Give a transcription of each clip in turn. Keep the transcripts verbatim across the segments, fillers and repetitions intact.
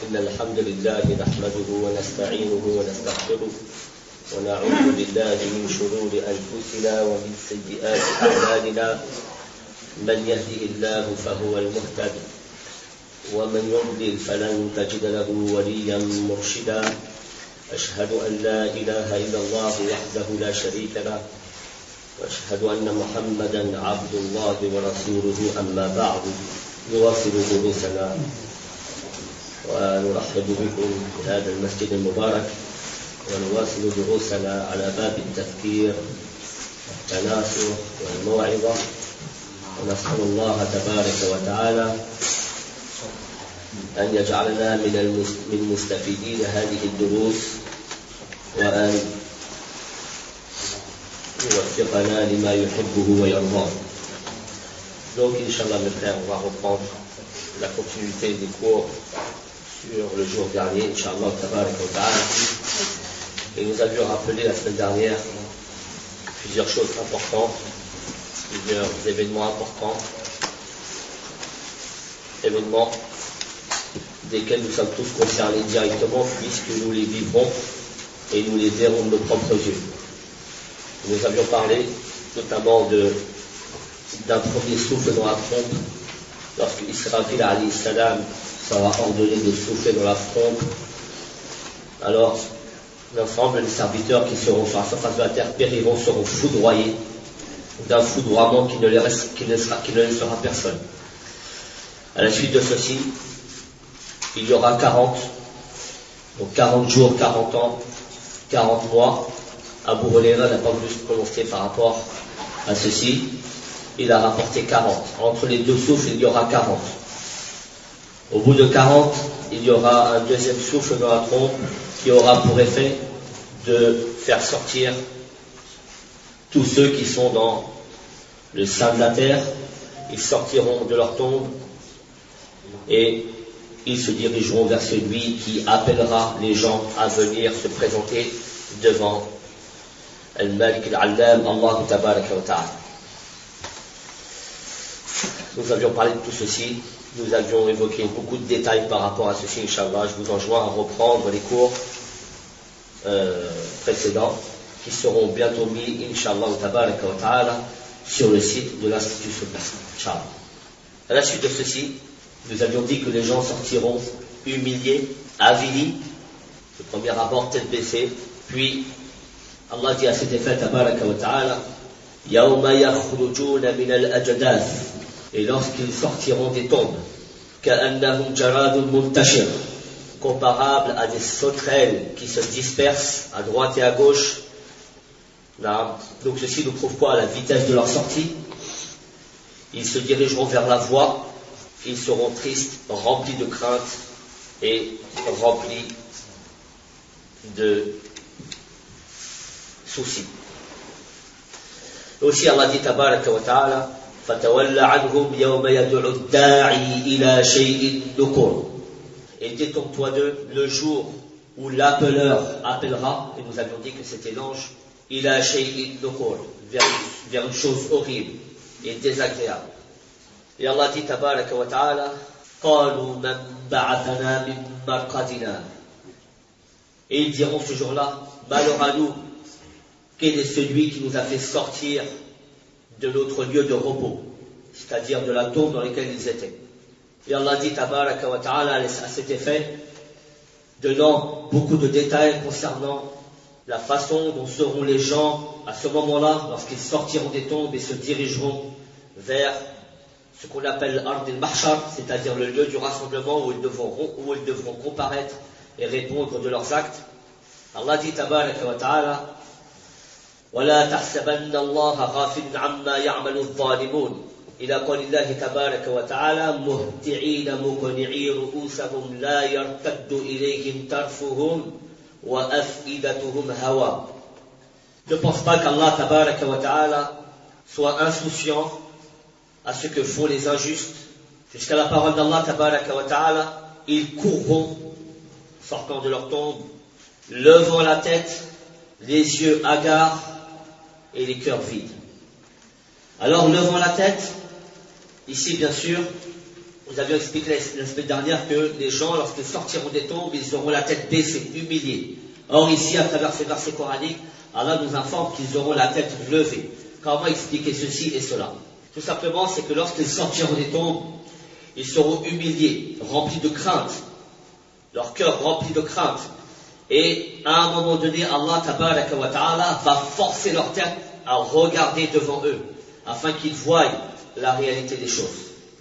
إن الحمد لله نحمده ونستعينه ونستغفره ونعوذ بالله من شرور أنفسنا ومن سيئات أعمالنا من يهده الله فهو المهتد ومن يضلل فلن تجد له وليا مرشدا أشهد أن لا إله إلا الله وحده لا شريك له وأشهد أن محمدا عبد الله ورسوله أما بعد نواصل دروسنا ونرحب بكم في هذا المسجد المبارك ونواصل دروسنا على باب التذكير والتناصر والموعظة ونسأل الله تبارك وتعالى أن يجعلنا من مستفيدين هذه الدروس وأن يوفقنا لما يحبه ويرضاه. Donc, Inch'Allah, mes frères, on va reprendre la continuité des cours sur le jour dernier, Inch'Allah, tabarak wa ta'ala. Et nous avions rappelé la semaine dernière plusieurs choses importantes, plusieurs événements importants, événements desquels nous sommes tous concernés directement puisque nous les vivrons et nous les verrons de nos propres yeux. Nous avions parlé notamment de, d'un premier souffle dans la trompe, lorsque Israfil alayhi salam sera ordonné de souffler dans la trompe. Alors, l'ensemble des serviteurs qui seront sur la surface de la terre périront, seront foudroyés d'un foudroiement qui ne, les reste, qui ne, sera, qui ne laissera personne. À la suite de ceci, il y aura quarante, donc quarante jours, quarante ans, quarante mois. Abu Huraira n'a pas voulu se prononcer par rapport à ceci. Il a rapporté quarante. Entre les deux souffles, il y aura quarante. Au bout de quarante, il y aura un deuxième souffle dans la trompe qui aura pour effet de faire sortir tous ceux qui sont dans le sein de la terre. Ils sortiront de leur tombe et ils se dirigeront vers celui qui appellera les gens à venir se présenter devant Al-Malik Al-Allam, Allah Tabaraka wa Ta'ala. Nous avions parlé de tout ceci, nous avions évoqué beaucoup de détails par rapport à ceci, Inch'Allah. Je vous enjoins à reprendre les cours euh, précédents qui seront bientôt mis, Inch'Allah Tabaraka wa Ta'ala, sur le site de l'Institut Sunna, Inch'Allah. À la suite de ceci, nous avions dit que les gens sortiront humiliés, avilis, le premier abord tête baissée, puis Allah dit à cet effet, tabaraka wa ta'ala, Yawma yakhrujuna min al-ajdath, et lorsqu'ils sortiront des tombes, ka'annahum jaradun muntashir, comparables à des sauterelles qui se dispersent à droite et à gauche. Donc ceci nous prouve quoi? La vitesse de leur sortie. Ils se dirigeront vers la voie. Ils seront tristes, remplis de crainte et remplis de soucis. Aussi Allah dit tabaraka wa ta'ala fatawalla anhum yawma yad'u ad-da'i ila shay'in nukur. Et détourne-toi d'eux le jour où l'appeleur appellera, et nous avions dit que c'était l'ange, ila shay'in nukur, vers, vers une chose horrible et désagréable. Et Allah dit tabaraka wa ta'ala qalu man ba'athana min marqadina. Et ils diront ce jour-là, malheur à nous, quel est celui qui nous a fait sortir de notre lieu de repos, c'est-à-dire de la tombe dans laquelle ils étaient. Et Allah dit tabaraka wa ta'ala à cet effet, donnant beaucoup de détails concernant la façon dont seront les gens à ce moment-là, lorsqu'ils sortiront des tombes et se dirigeront vers ce qu'on appelle l'Ard al-Mahshar, c'est-à-dire le lieu du rassemblement où ils devront, où ils devront comparaître et répondre de leurs actes. Allah dit tabaraka wa ta'ala ولا تحسبن الله غافلا عما يعمل الظالمون إلى قول الله تبارك وتعالى مهطعين مقنعي رؤوسهم لا يرتد إليهم طرفهم وأفئدتهم هواء. Ne pense pas qu'Allah tabaraka wa ta'ala soit insouciant à ce que font les injustes. Jusqu'à la parole d'Allah tabaraka wa ta'ala, ils courront, sortant de leur tombe, levant la tête, les yeux hagards et les cœurs vides. Alors, levant la tête, ici bien sûr, Nous avions expliqué la semaine dernière que les gens, lorsqu'ils sortiront des tombes, ils auront la tête baissée, humiliés. Or ici, à travers ces versets coraniques, Allah nous informe qu'ils auront la tête levée. Comment expliquer ceci et cela? Tout simplement, c'est que lorsqu'ils sortiront des tombes, ils seront humiliés, remplis de crainte, leur cœur rempli de crainte. Et à un moment donné, Allah tabaraka wa ta'ala va forcer leur tête à regarder devant eux, afin qu'ils voient la réalité des choses.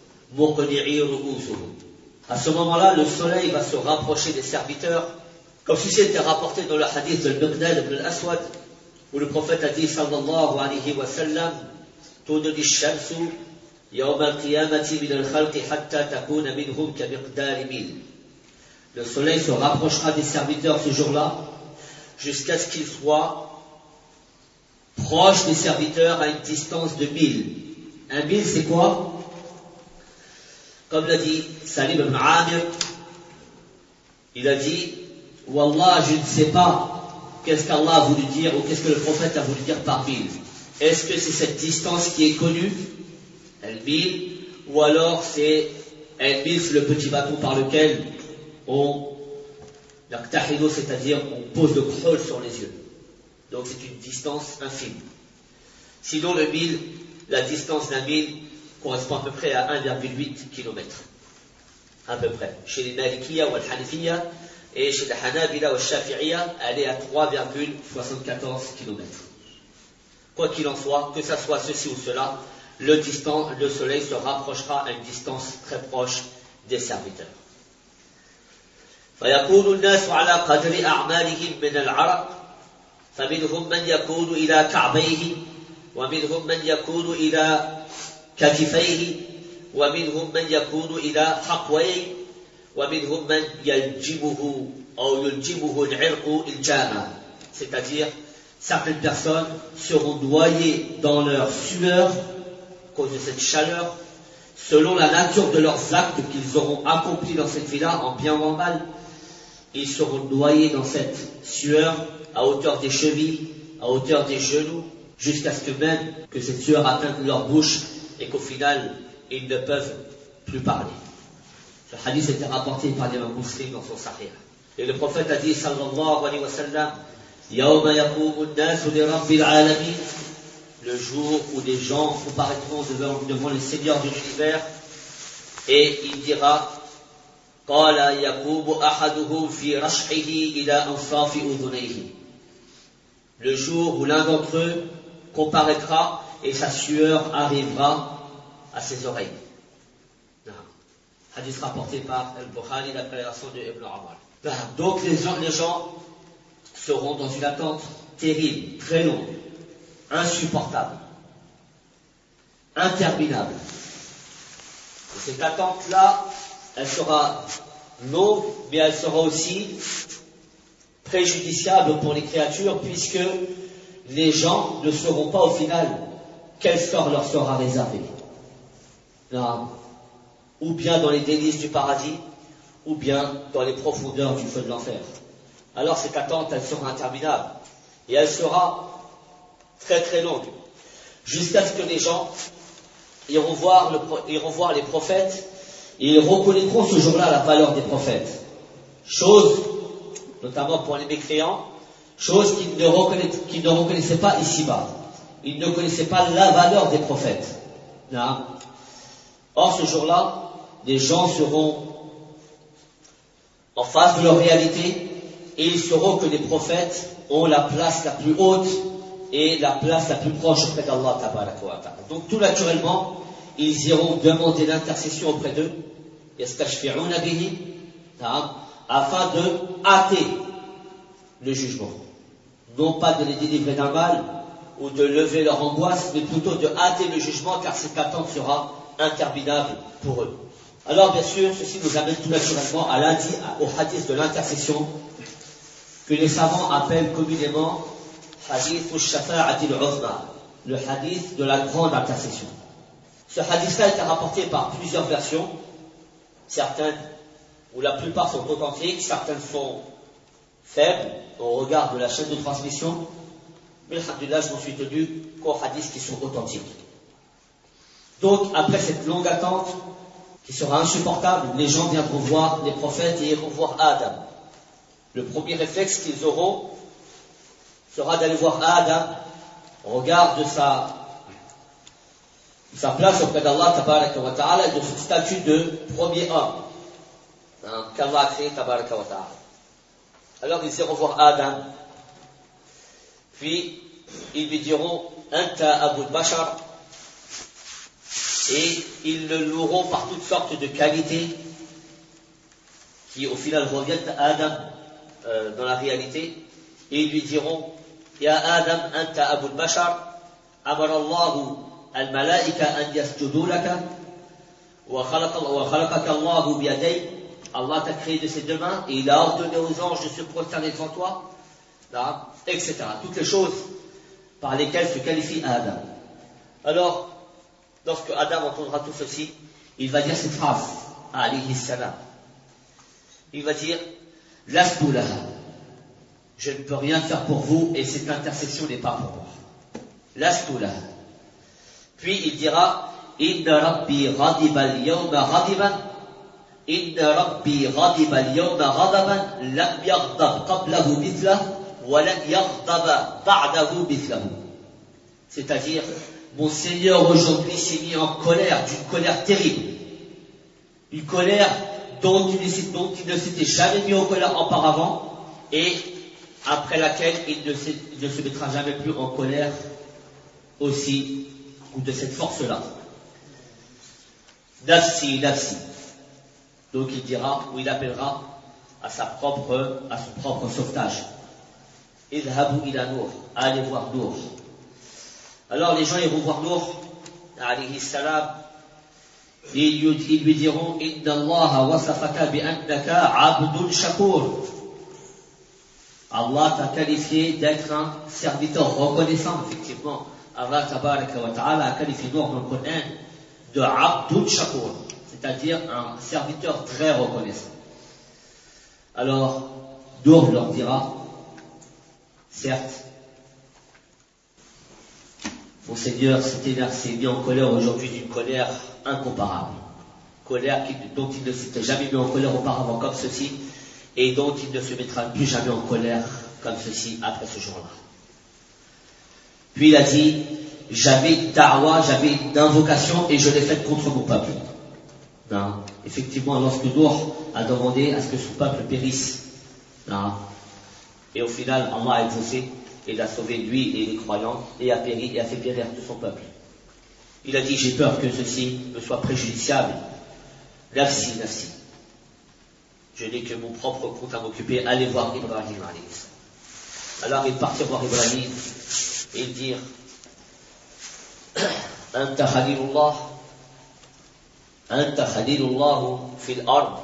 À ce moment-là, le soleil va se rapprocher des serviteurs, comme ceci était rapporté dans le hadith de Al-Miqdad ibn al-Aswad, où le prophète a dit sallallahu alayhi wa sallam, tudri ash-shamsu yawm al-qiyamati min al-khalqi hatta takuna minhum ka miqdari mil. Le soleil se rapprochera des serviteurs ce jour-là, jusqu'à ce qu'il soit proche des serviteurs à une distance de mille. Un mille, c'est quoi? Comme l'a dit Salim ibn Amir, il a dit, Wallah, je ne sais pas qu'est-ce qu'Allah a voulu dire ou qu'est-ce que le prophète a voulu dire par mille. Est-ce que c'est cette distance qui est connue, un mille, ou alors c'est un mille, c'est le petit bâton par lequel on, c'est-à-dire on pose le khol sur les yeux. Donc c'est une distance infime. Sinon le mille, la distance d'un mille correspond à peu près à un virgule huit kilomètres. À peu près. Chez les Malikiya ou al-Hanafiya et chez les Hanabila ou al-Shafi'iyya, elle est à trois virgule soixante-quatorze kilomètres. Quoi qu'il en soit, que ça soit ceci ou cela, le, distant, le soleil se rapprochera à une distance très proche des serviteurs. فيكون الناس على قدر أعمالهم من العرق فمنهم من يكون إلى كعبيه ومنهم من يكون إلى كتفيه ومنهم من يكون إلى حقويه ومنهم من يلجمه أو يلجمه العرق الجامع. C'est-à-dire, certaines personnes seront noyées dans leur sueur à cause de cette chaleur, selon la nature de leurs actes qu'ils auront accomplis dans cette vie-là, en bien ou en mal. Ils seront noyés dans cette sueur à hauteur des chevilles, à hauteur des genoux, jusqu'à ce que même que cette sueur atteigne leur bouche et qu'au final, ils ne peuvent plus parler. Ce hadith était rapporté par l'imam Muslim dans son Sahih. Et le prophète a dit, sallallahu alayhi wa sallam, Yawma yaqumu an-nasu li rabbil alamin, le jour où des gens comparaîtront devant, devant le Seigneur de l'univers, et il dira, قال يقوم أحدهم في رشحه إلى أنصاف أذنيه. Le jour où l'un d'entre eux comparaîtra et sa sueur arrivera à ses oreilles. Hadith rapporté par Al-Bukhari d'après la version de Ibn Umar. Donc les gens, les gens seront dans une attente terrible, très longue, insupportable, interminable. Et cette attente-là, elle sera longue, mais elle sera aussi préjudiciable pour les créatures, puisque les gens ne sauront pas au final quel sort leur sera réservé. Là, ou bien dans les délices du paradis, ou bien dans les profondeurs du feu de l'enfer. Alors cette attente, elle sera interminable, et elle sera très très longue, jusqu'à ce que les gens iront voir, le, iront voir les prophètes, et ils reconnaîtront ce jour-là la valeur des prophètes. Chose, notamment pour les mécréants, chose qu'ils ne, reconnaissaient, qu'ils ne reconnaissaient pas ici-bas. Ils ne connaissaient pas la valeur des prophètes. Là. Or, ce jour-là, les gens seront en face de leur réalité et ils sauront que les prophètes ont la place la plus haute et la place la plus proche auprès d'Allah. Donc, tout naturellement, ils iront demander l'intercession auprès d'eux, afin de hâter le jugement. Non pas de les délivrer d'un mal ou de lever leur angoisse, mais plutôt de hâter le jugement, car cette attente sera interminable pour eux. Alors bien sûr, ceci nous amène tout naturellement à lundi, au hadith de l'intercession, que les savants appellent communément hadith al-shafa'ati al-uzma, le hadith de la grande intercession. Ce hadith-là est rapporté par plusieurs versions, certaines, ou la plupart sont authentiques, certaines sont faibles au regard de la chaîne de transmission, mais alhamdoulilah, je m'en suis tenu qu'aux hadiths qui sont authentiques. Donc, après cette longue attente, qui sera insupportable. Les gens viendront voir les prophètes et iront voir Adam. Le premier réflexe qu'ils auront sera d'aller voir Adam au regard de sa, de sa place auprès d'Allah tabaraka wa ta'ala et de son statut de premier homme hein, qu'Allah a créé tabaraka wa ta'ala. Alors ils iront voir Adam, puis ils lui diront Anta Abul Bashar, et ils le loueront par toutes sortes de qualités qui au final reviennent à Adam euh, dans la réalité, et ils lui diront Ya Adam Anta Abul Bashar, Amar Allahu al-malaika an yasjudu laka wa khalaqaka Allahu biyadayk. Allah t'a créé de ses deux mains et il a ordonné aux anges de se prosterner devant toi, là, et cetera. Toutes les choses par lesquelles se qualifie Adam. Alors, lorsque Adam entendra tout ceci, il va dire cette phrase, alayhi salam. Il va dire, Lastu laha. Je ne peux rien faire pour vous et cette intercession n'est pas pour moi. Lastu laha. Puis il dira, Inna rabbi ghadiba al-yawma ghadiban. Inna rabbi ghadiba al-yawma ghadaban lam yaghdab qablahu mithlahu wa lam yaghdaba ba'dahu mithlahu. C'est-à-dire, mon Seigneur aujourd'hui s'est mis en colère, d'une colère terrible. Une colère dont il, dont il ne s'était jamais mis en colère auparavant et après laquelle il ne, il ne se mettra jamais plus en colère aussi, ou de cette force-là. Nafsi, nafsi. Donc il dira, ou il appellera à sa propre, à son propre sauvetage. Idhabu ila Nour, allez voir Nour. Alors les gens iront voir Nour, alayhi salam, et ils lui diront, Inna Allah wasafaka bi annaka abdun shakur. Allah t'a qualifié d'être un serviteur reconnaissant, effectivement. Allah tabaraka wa ta'ala a qualifié Nour dans le Coran de abdun shakur, c'est-à-dire un serviteur très reconnaissant. Alors, Nour leur dira, certes, mon Seigneur s'est mis en colère aujourd'hui d'une colère incomparable, colère qui, dont il ne s'était jamais mis en colère auparavant comme ceci, et dont il ne se mettra plus jamais en colère comme ceci après ce jour-là. Puis il a dit, j'avais une da'wa, j'avais une invocation et je l'ai faite contre mon peuple. Non. Effectivement, lorsque Nour a demandé à ce que son peuple périsse, non. Et au final, Allah a exaucé et l'a sauvé lui et les croyants et a péri et a fait périr tout son peuple. Il a dit, j'ai peur que ceci me soit préjudiciable. Nafsi, nafsi. Je n'ai que mon propre compte à m'occuper, allez voir Ibrahim. Alors ils partirent voir Ibrahim et ils dirent, Anta Khalilullah, Anta Khalilullah fil ard.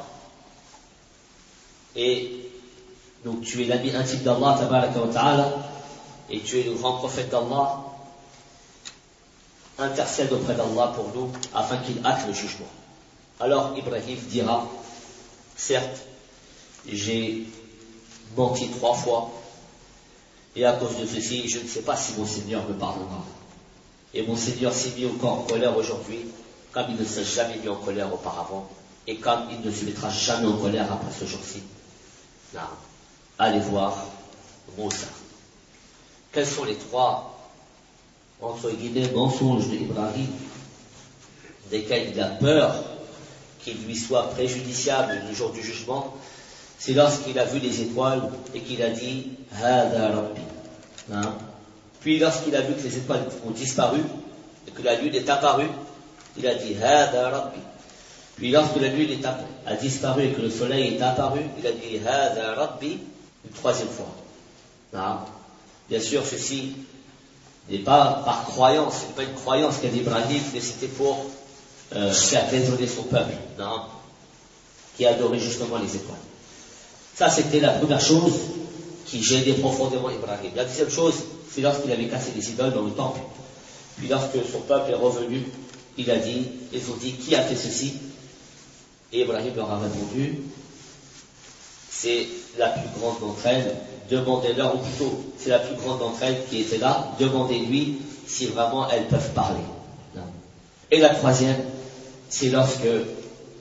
Et donc tu es l'ami intime d'Allah tabaraka wa ta'ala et tu es le grand prophète d'Allah. Intercède auprès d'Allah pour nous afin qu'il hâte le jugement. Alors Ibrahim dira, certes, j'ai menti trois fois et à cause de ceci, je ne sais pas si mon Seigneur me pardonnera. Et mon Seigneur s'est mis encore en colère aujourd'hui, comme il ne s'est jamais mis en colère auparavant, et comme il ne se mettra jamais en colère après ce jour-ci. Non. Allez voir Moussa. Quels sont les trois, entre guillemets, mensonges d'Ibrahim, desquels il a peur qu'il lui soit préjudiciable le jour du jugement? C'est lorsqu'il a vu les étoiles et qu'il a dit Hada Rabbi. Hein? Puis lorsqu'il a vu que les étoiles ont disparu et que la lune est apparue, il a dit Hada Rabbi. Puis lorsque la lune est apparue, a disparu et que le soleil est apparu, il a dit Hada Rabbi une troisième fois. Hein? Bien sûr, ceci n'est pas par croyance, ce n'est pas une croyance qu'a dit Ibrahim, mais c'était pour euh, faire raisonner son peuple, hein, qui adorait justement les étoiles. Ça, c'était la première chose qui gênait profondément Ibrahim. La deuxième chose, c'est lorsqu'il avait cassé les idoles dans le temple. Puis lorsque son peuple est revenu, il a dit, ils ont dit, qui a fait ceci? Et Ibrahim leur a répondu, c'est la plus grande d'entre elles, demandez-leur, ou plutôt, c'est la plus grande d'entre elles qui était là, demandez-lui si vraiment elles peuvent parler. Et la troisième, c'est lorsque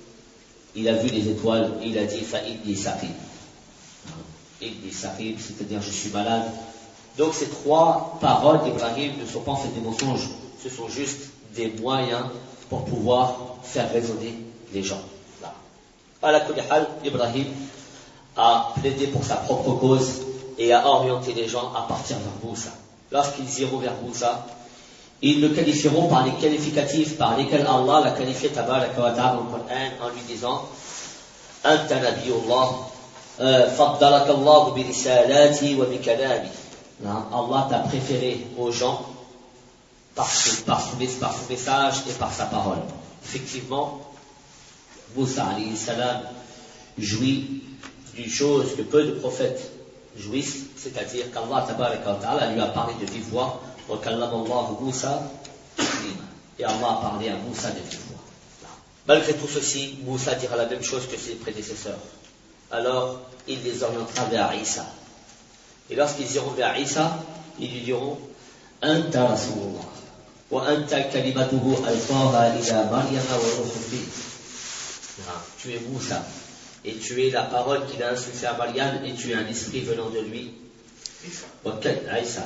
il a vu les étoiles et il a dit Fa'idni saqim. Idni saqim, c'est-à-dire je suis malade. Donc ces trois paroles d'Ibrahim ne sont pas en fait des mensonges, ce sont juste des moyens pour pouvoir faire raisonner les gens. À la kulli hal, Ibrahim a plaidé pour sa propre cause et a orienté les gens à partir vers Moussa. Lorsqu'ils iront vers Moussa, ils le qualifieront par les qualificatifs par lesquels Allah l'a qualifié tabaraka wa ta'ala dans le Coran en lui disant Anta nabiyullah, faddalaka Allah bi risalati wa bi kalami. Allah t'a préféré aux gens par son, par, son, par son message et par sa parole. Effectivement, Moussa alayhi salam jouit d'une chose que peu de prophètes jouissent, c'est-à-dire qu'Allah tabaraka wa ta'ala lui a parlé de vive voix, wa kallama Allah Moussa et Allah a parlé à Moussa de vive voix. Malgré tout ceci, Moussa dira la même chose que ses prédécesseurs. Alors, il les orientera vers Isa. Et lorsqu'ils iront vers Isa, ils lui diront Anta Rasulullah wa anta kalimatuhu alqaha ila Maryama wa ruhun min. Tu es Moussa et tu es la parole qu'il a insufflée à Maryam et tu es un esprit venant de lui. Isa,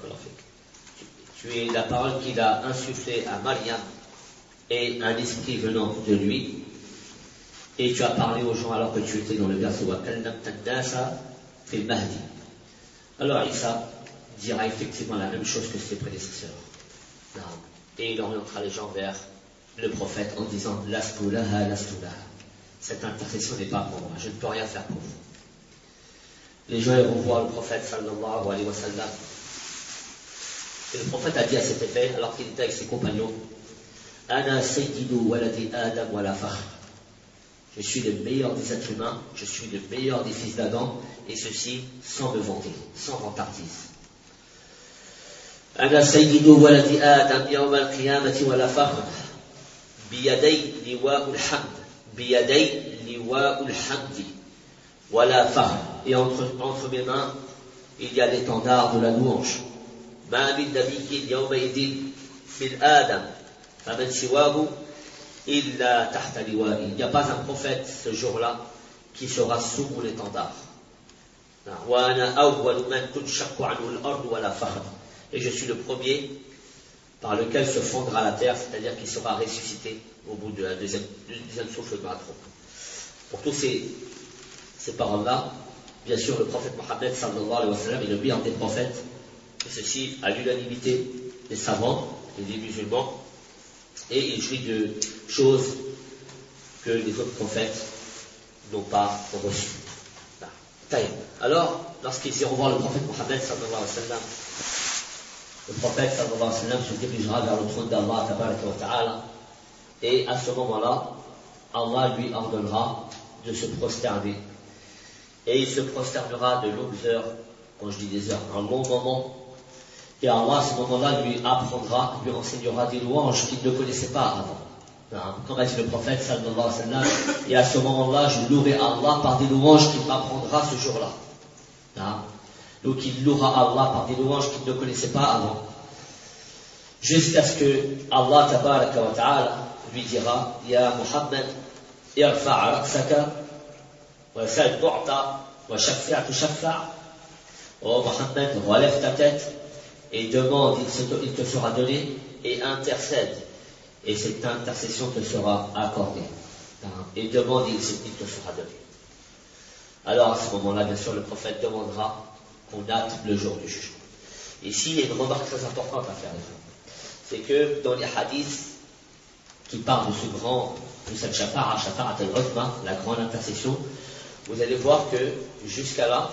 tu es la parole qu'il a insufflée à Maryam et un esprit venant de lui. Et tu as parlé aux gens alors que tu étais dans le verset wa kallamta an-nasa fil mahdi. Alors Isa dira effectivement la même chose que ses prédécesseurs. Et il orientera les gens vers le prophète en disant Lastu laha, lastu laha. Cette intercession n'est pas pour moi, je ne peux rien faire pour vous. Les gens iront voir le prophète sallallahu alayhi wa sallam. Et le prophète a dit à cet effet, alors qu'il était avec ses compagnons Ana sayyidu waladi Adam wa la fakhr. Je suis le meilleur des êtres humains, je suis le meilleur des fils d'Adam, et ceci sans me vanter, sans vantardise. Ana sayyidu waladi Adam yawm al-qiyamati wa la fakhr, biyaday liwa'ul hamd, biyaday liwa'ul hamdi, wa la fakhr. Et entre, entre mes mains, il y a l'étendard de la louange. Ma min nabiyyin yawma idin min Adam, faman siwahu, il n'y a pas un prophète ce jour-là qui sera sous mon étendard. Et je suis le premier par lequel se fondra la terre, c'est-à-dire qu'il sera ressuscité au bout de la deuxième, du deuxième souffle de ma trompe. Pour tous ces, ces paroles-là, bien sûr, le prophète Mohammed sallallahu alayhi wa sallam est le meilleur des prophètes, et ceci à l'unanimité des savants et des musulmans. Et il jouit de choses que les autres prophètes n'ont pas reçues. Alors, lorsqu'ils iront voir le prophète Mohammed sallallahu alayhi wa sallam, le prophète sallallahu alayhi wa sallam se dirigera vers le trône d'Allah tabaraka wa ta'ala, et à ce moment-là, Allah lui ordonnera de se prosterner. Et il se prosternera de longues heures, quand je dis des heures, un long moment. Et Allah, à ce moment-là, lui apprendra, lui enseignera des louanges qu'il ne connaissait pas avant. Comme a dit le prophète, sallallahu alayhi wa sallam, et à ce moment-là, je louerai Allah par des louanges qu'il m'apprendra ce jour-là. Donc il louera Allah par des louanges qu'il ne connaissait pas avant. Jusqu'à ce que Allah, tabaraka wa ta'ala, lui dira, Ya Muhammad, irfa' ra'saka, wa sal tu'ta, wa shaffa' tu shaffa'. Oh Muhammad, relève ta tête, et demande, il te sera donné, et intercède, et cette intercession te sera accordée. Et demande, il te sera donné. Alors à ce moment-là, bien sûr, le prophète demandera qu'on date le jour du jugement. Ici, il y a une remarque très importante à faire. C'est que dans les hadiths qui parlent de ce grand, de cette shafa'a, shafa'at al-uzma, la grande intercession, vous allez voir que jusqu'à là,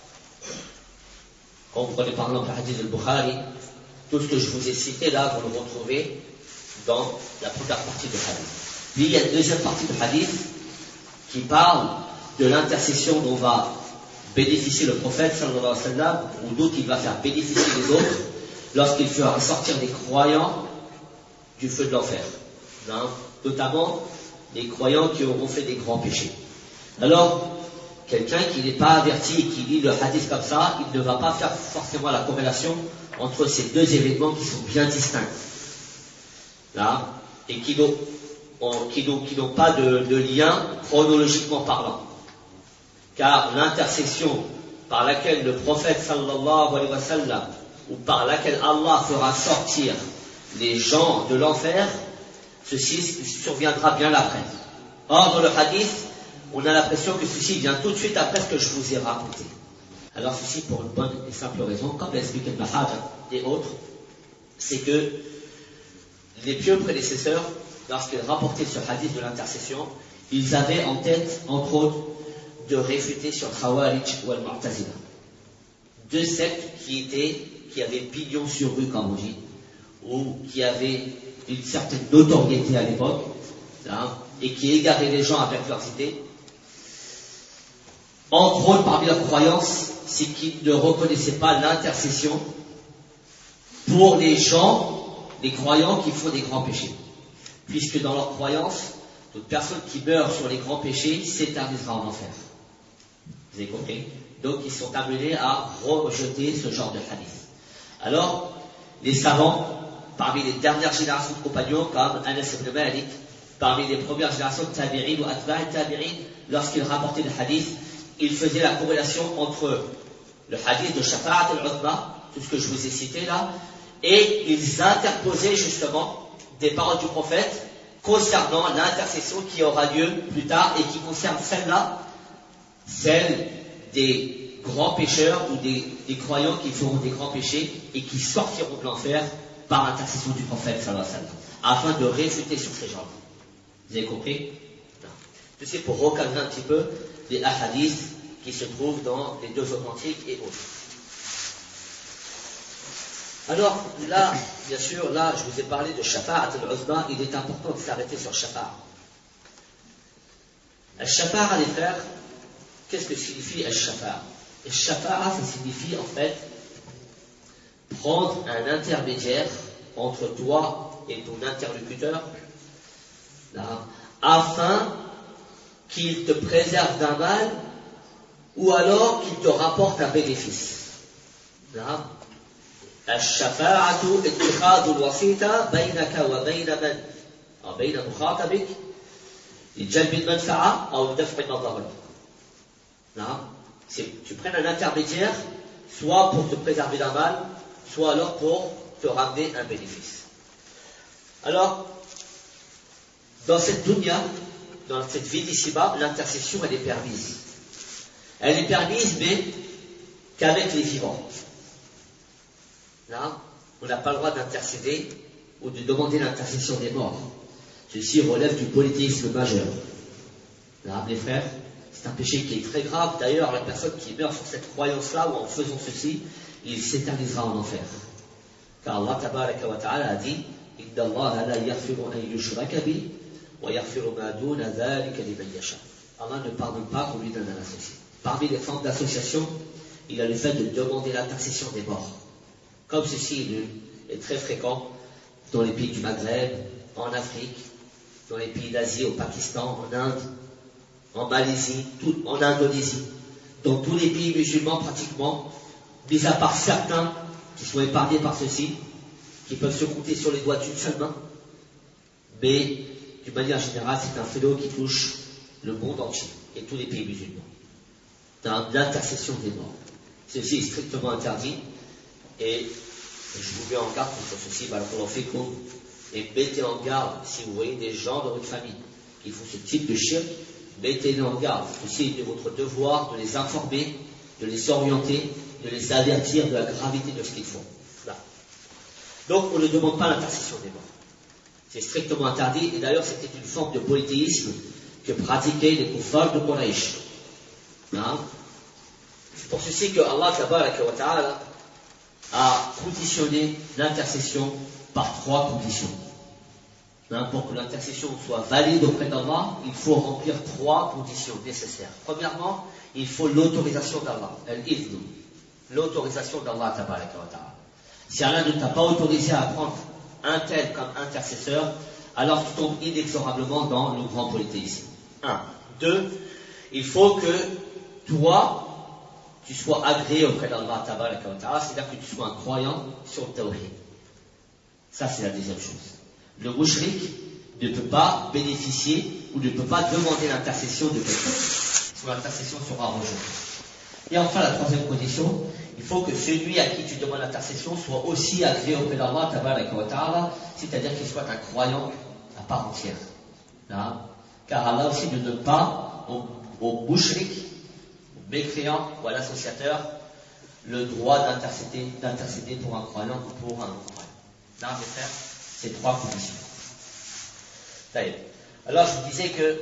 quand vous prenez par exemple le hadith de Bukhari, tout ce que je vous ai cité là, vous le retrouvez dans la première partie du hadith. Puis il y a une deuxième partie du hadith qui parle de l'intercession dont va bénéficier le prophète sallallahu alayhi wa sallam, ou d'autres il va faire bénéficier les autres lorsqu'il fera sortir des croyants du feu de l'enfer. Hein, notamment les croyants qui auront fait des grands péchés. Alors, quelqu'un qui n'est pas averti et qui lit le hadith comme ça, il ne va pas faire forcément la corrélation entre ces deux événements qui sont bien distincts. Là, et qui ont en, qui n'ont, qui n'ont pas de, de lien chronologiquement parlant. Car l'intercession par laquelle le prophète sallallahu alayhi wa sallam, ou par laquelle Allah fera sortir les gens de l'enfer, ceci surviendra bien après. Or, dans le hadith, on a l'impression que ceci vient tout de suite après ce que je vous ai raconté. Alors ceci pour une bonne et simple raison, comme l'a expliqué Ibn Hajj et autres, c'est que les pieux prédécesseurs, lorsqu'ils rapportaient ce hadith de l'intercession, ils avaient en tête, entre autres, de réfuter sur Khawarij ou Al-Mu'tazila. Deux sectes qui étaient, qui avaient pignon sur rue, comme on dit, ou qui avaient une certaine notoriété à l'époque, hein, et qui égaraient les gens avec leurs idées. Entre autres, parmi leurs croyances, c'est qu'ils ne reconnaissaient pas l'intercession pour les gens, les croyants qui font des grands péchés. Puisque dans leur croyance, toute personne qui meurt sur les grands péchés s'éternisera en enfer. Vous avez compris? Donc ils sont amenés à rejeter ce genre de hadith. Alors, les savants, parmi les dernières générations de compagnons, comme Anas ibn Malik, parmi les premières générations de tabi'in ou atba'i tabi'in, lorsqu'ils rapportaient le hadith, ils faisaient la corrélation entre le hadith de Shafa'at al-Uzma, tout ce que je vous ai cité là, et ils interposaient justement des paroles du prophète concernant l'intercession qui aura lieu plus tard et qui concerne celle-là, celle des grands pécheurs ou des, des croyants qui feront des grands péchés et qui sortiront de l'enfer par l'intercession du prophète sallallahu alayhi wa sallam, afin de réfuter sur ces gens. Vous avez compris? Ceci pour recadrer un petit peu les hadiths qui se trouvent dans les deux authentiques et autres. Alors là, bien sûr, là, je vous ai parlé de Shafa'at al-Uzma, il est important de s'arrêter sur Shafa'a. Al-Shafa'a, les frères, qu'est-ce que signifie Al-Shafa'a? Al-Shafa'a, ça signifie en fait prendre un intermédiaire entre toi et ton interlocuteur, là, afin qu'il te préserve d'un mal ou alors qu'il te rapporte un bénéfice. Là, الشفاعة اتخاذ الوسيطة بينك وبين من أو بين مخاطبك لجلب المنفعة أو دفع المضرة. Tu prends un intermédiaire, soit pour te préserver d'un mal, soit alors pour te ramener un bénéfice. Alors, dans cette dunya, dans cette vie d'ici-bas, l'intercession, elle est permise. Elle est permise, mais qu'avec les vivants. Là, on n'a pas le droit d'intercéder ou de demander l'intercession des morts. Ceci relève du polythéisme majeur. Là, mes frères, c'est un péché qui est très grave. D'ailleurs, la personne qui meurt sur cette croyance-là, ou en faisant ceci, il s'éternisera en enfer. Car Allah tabaraka wa ta'ala a dit Inna Allah la yaghfiru an yushraka bi wa yaghfiru ma duna dhalika liman yasha. Allah ne pardonne pas qu'on lui donne un associé. Parmi les formes d'association, il a le fait de demander l'intercession des morts. Comme ceci est très fréquent dans les pays du Maghreb, en Afrique, dans les pays d'Asie, au Pakistan, en Inde, en Malaisie, tout, en Indonésie, dans tous les pays musulmans pratiquement, mis à part certains qui sont épargnés par ceci, qui peuvent se compter sur les doigts d'une seule main, mais d'une manière générale, c'est un fléau qui touche le monde entier et tous les pays musulmans. Dans l'intercession des morts. Ceci est strictement interdit. Et je vous mets en garde contre ceci, et mettez en garde, si vous voyez des gens dans votre famille qui font ce type de shirk, mettez-les en garde. Ceci est de votre devoir de les informer, de les orienter, de les avertir de la gravité de ce qu'ils font. Là. Donc on ne demande pas l'intercession des morts. C'est strictement interdit, et d'ailleurs c'était une forme de polythéisme que pratiquaient les kuffars de Quraysh. C'est pour ceci que Allah tabaraka wa ta'ala a conditionné l'intercession par trois conditions. Hein, pour que l'intercession soit valide auprès d'Allah, il faut remplir trois conditions nécessaires. Premièrement, il faut l'autorisation d'Allah, al-idhn, l'autorisation d'Allah tabaraka wa ta'ala. Si Allah ne t'a pas autorisé à prendre un tel comme intercesseur, alors tu tombes inexorablement dans le grand polythéisme. Un. Deux, il faut que toi, tu sois agréé auprès d'Allah tabaraka wa ta'ala, c'est-à-dire que tu sois un croyant sur le tawhid. Ça, c'est la deuxième chose. Le mushrik, ne peut pas bénéficier ou ne peut pas demander l'intercession de quelqu'un. Son intercession sera rejetée. Et enfin, la troisième condition, il faut que celui à qui tu demandes l'intercession soit aussi agréé auprès d'Allah, tabaraka wa ta'ala, c'est-à-dire qu'il soit un croyant à part entière. Hein? Car Allah aussi ne donne pas au, au mushrik, au mécréant ou à l'associateur, le droit d'intercéder, d'intercéder pour un croyant ou pour un non-croyant. Là, je vais faire ces trois conditions. D'ailleurs. Alors, je vous disais que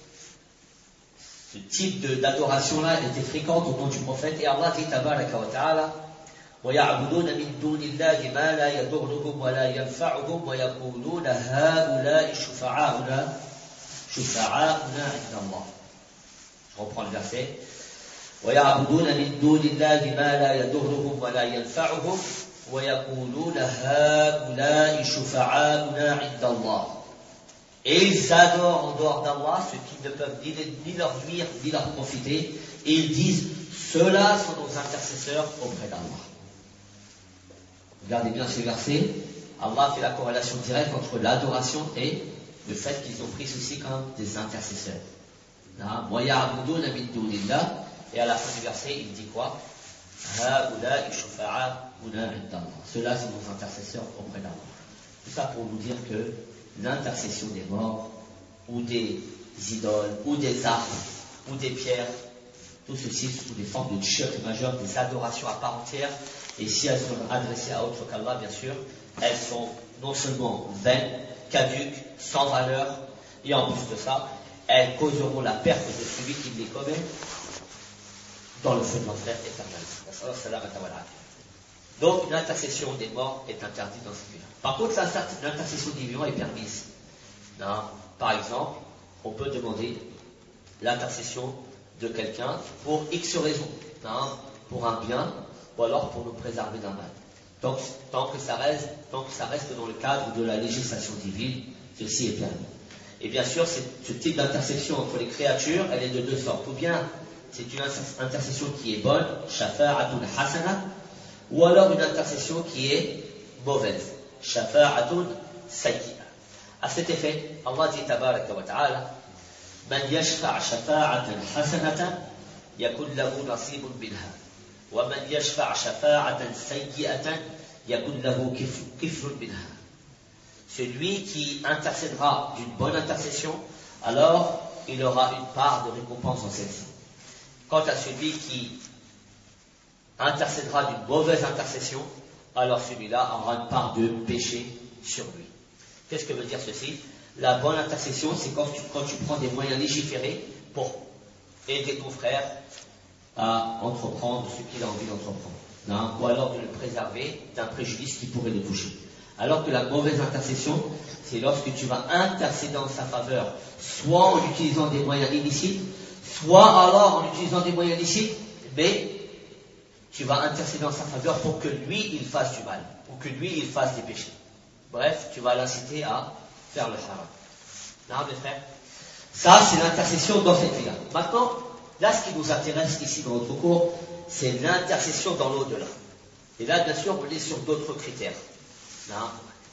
ce type de, d'adoration-là était fréquente au temps du prophète, et Allah dit tabaraka wa ta'ala وَيَعْبُدُونَ مِن دُونِ اللَّهِ مَا لَا يَضُرُّهُمْ وَلَا يَنفَعُهُمْ وَيَقُولُونَ هَؤُلَاءِ شُفَعَاؤُنَا شُفَعَاؤُنَا عِندَ اللَّهِ. Je reprends le verset. وَيَعْبُدُونَ مِن دُونِ اللَّهِ مَا لَا يَضُرُّهُمْ وَلَا يَنفَعُهُمْ وَيَقُولُونَ هَؤُلَاءِ شُفَعَاؤُنَا عِندَ اللَّهِ. Et ils adorent en dehors d'Allah ceux qui ne peuvent ni, ni leur nuire ni leur profiter, et ils disent ceux-là sont nos intercesseurs auprès d'Allah. Regardez bien ce verset. Allah fait la corrélation directe entre l'adoration et le fait qu'ils ont pris ceci comme des intercesseurs. Et à la fin du verset, il dit quoi? Ceux-là sont nos intercesseurs auprès d'Allah. Tout ça pour nous dire que l'intercession des morts, ou des idoles, ou des arbres, ou des pierres, tout ceci sont des formes de shirk majeur, des adorations à part entière, et si elles sont adressées à autre qu'Allah, bien sûr, elles sont non seulement vaines, caduques, sans valeur, et en plus de ça, elles causeront la perte de celui qui les commet dans le feu de l'enfer éternel. Donc l'intercession des morts est interdite dans ce cas-là. Par contre, l'intercession des vivants est permise. Non. Par exemple, on peut demander l'intercession de quelqu'un pour X raisons, non, pour un bien, ou alors pour nous préserver d'un mal. Donc, tant que ça reste, tant que ça reste dans le cadre de la législation divine, ceci est permis. Et bien sûr, ce type d'intercession entre les créatures, elle est de deux sortes. Ou bien, c'est une intercession qui est bonne, shafa'atun hasana, ou alors une intercession qui est mauvaise, shafa'atun sayyi'a. À cet effet, Allah dit tabaraka wa ta'ala من يشفع شفاعة حسنة يكن له نصيب منها ومن يشفع شفاعة سيئة يكن له كفر منها. Celui qui intercédera d'une bonne intercession, alors il aura une part de récompense dans celle-ci. Quant à celui qui intercédera d'une mauvaise intercession, alors celui-là aura une part de péché sur lui. Qu'est-ce que veut dire ceci? La bonne intercession, c'est quand tu, quand tu prends des moyens légiférés pour aider ton frère à entreprendre ce qu'il a envie d'entreprendre, hein, ou alors de le préserver d'un préjudice qui pourrait le toucher. Alors que la mauvaise intercession, c'est lorsque tu vas intercéder en sa faveur, soit en utilisant des moyens illicites, soit alors en utilisant des moyens licites, mais tu vas intercéder en sa faveur pour que lui, il fasse du mal, pour que lui, il fasse des péchés. Bref, tu vas l'inciter à faire le haram. Non, mes frères, ça, c'est l'intercession dans cette vie-là. Maintenant, là, ce qui nous intéresse ici dans notre cours, c'est l'intercession dans l'au-delà. Et là, bien sûr, on est sur d'autres critères. Non.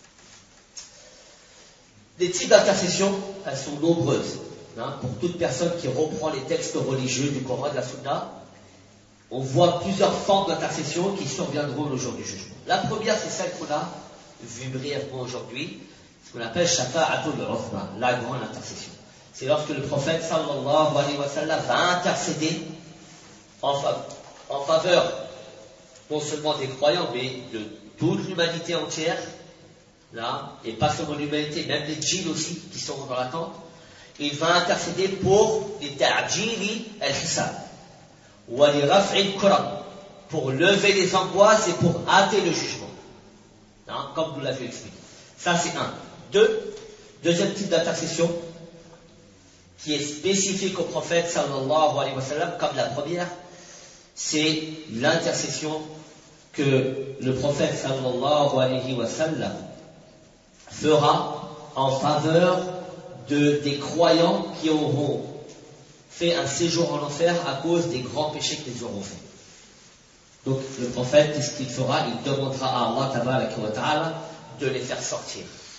Les types d'intercession, elles sont nombreuses. Non. Pour toute personne qui reprend les textes religieux du Coran et de la Sunna, on voit plusieurs formes d'intercession qui surviendront le jour du jugement. La première, c'est celle qu'on a vue brièvement aujourd'hui, ce qu'on appelle Shafa'atul Uthma, la grande intercession. C'est lorsque le prophète sallallahu alayhi wa sallam va intercéder en faveur, en faveur non seulement des croyants, mais de toute l'humanité entière, là, et pas seulement l'humanité, même les djinns aussi qui sont dans l'attente. Il va intercéder pour les ta'jili al-hisab, ou les raf'il quran, pour lever les angoisses et pour hâter le jugement. Hein, comme nous l'avons expliqué. Ça, c'est un. Deux, deuxième type d'intercession, qui est spécifique au prophète sallallahu alayhi wa sallam, comme la première, c'est l'intercession que le prophète sallallahu alayhi wa sallam fera en faveur de, des croyants qui auront fait un séjour en enfer à cause des grands péchés qu'ils auront fait. Donc le prophète, qu'est-ce qu'il fera? Il demandera à Allah tabaraka wa ta'ala de les faire sortir.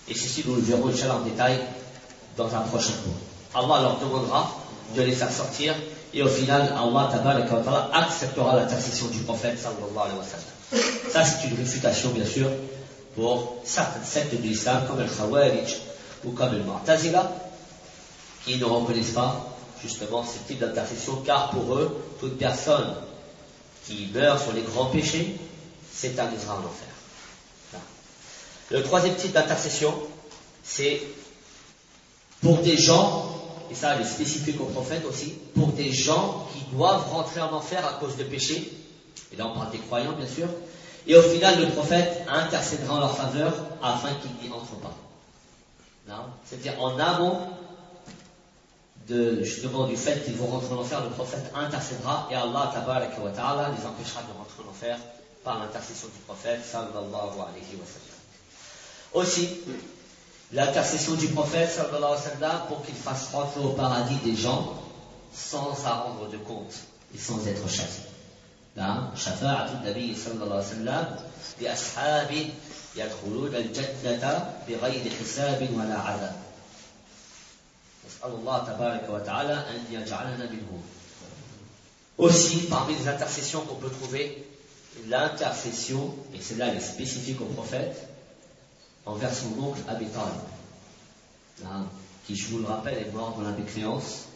Et ceci, nous le verrons, Inch'Allah, en détail dans un prochain cours. Allah leur demandera de les faire sortir, et au final, Allah tabaraka wa ta'ala acceptera l'intercession du prophète sallallahu alayhi wa sallam. Ça, c'est une réfutation, bien sûr, pour certaines sectes de l'islam, comme le Khawarij ou comme le Mu'tazila, qui ne reconnaissent pas justement ce type d'intercession, car pour eux, toute personne qui meurt sur les grands péchés s'éternisera en enfer. Le troisième type d'intercession, c'est pour des gens, et ça il est spécifique au prophète aussi, pour des gens qui doivent rentrer en enfer à cause de péchés, et là on parle des croyants bien sûr, et au final le prophète intercédera en leur faveur afin qu'ils n'y entrent pas. C'est-à-dire en amont de, justement du fait qu'ils vont rentrer en enfer, le prophète intercédera et Allah tabaraka wa ta'ala les empêchera de rentrer en enfer par l'intercession du prophète sallallahu alayhi wa sallam. Aussi, l'intercession du prophète sallallahu alayhi wa sallam pour qu'il fasse rentrer au paradis des gens sans à rendre de compte et sans être chassés. Shafa'atu nabi sallallahu alayhi wa sallam li ashabi yadkhuluna al-jannata bighayri hisabin wa la 'adab. Nas'alullah tabaraka wa ta'ala an yaj'alana minhum. Aussi, parmi les intercessions qu'on peut trouver, l'intercession, et celle-là elle est spécifique au prophète, envers son oncle Abi Talib, qui, je vous le rappelle, est mort dans la mécréance.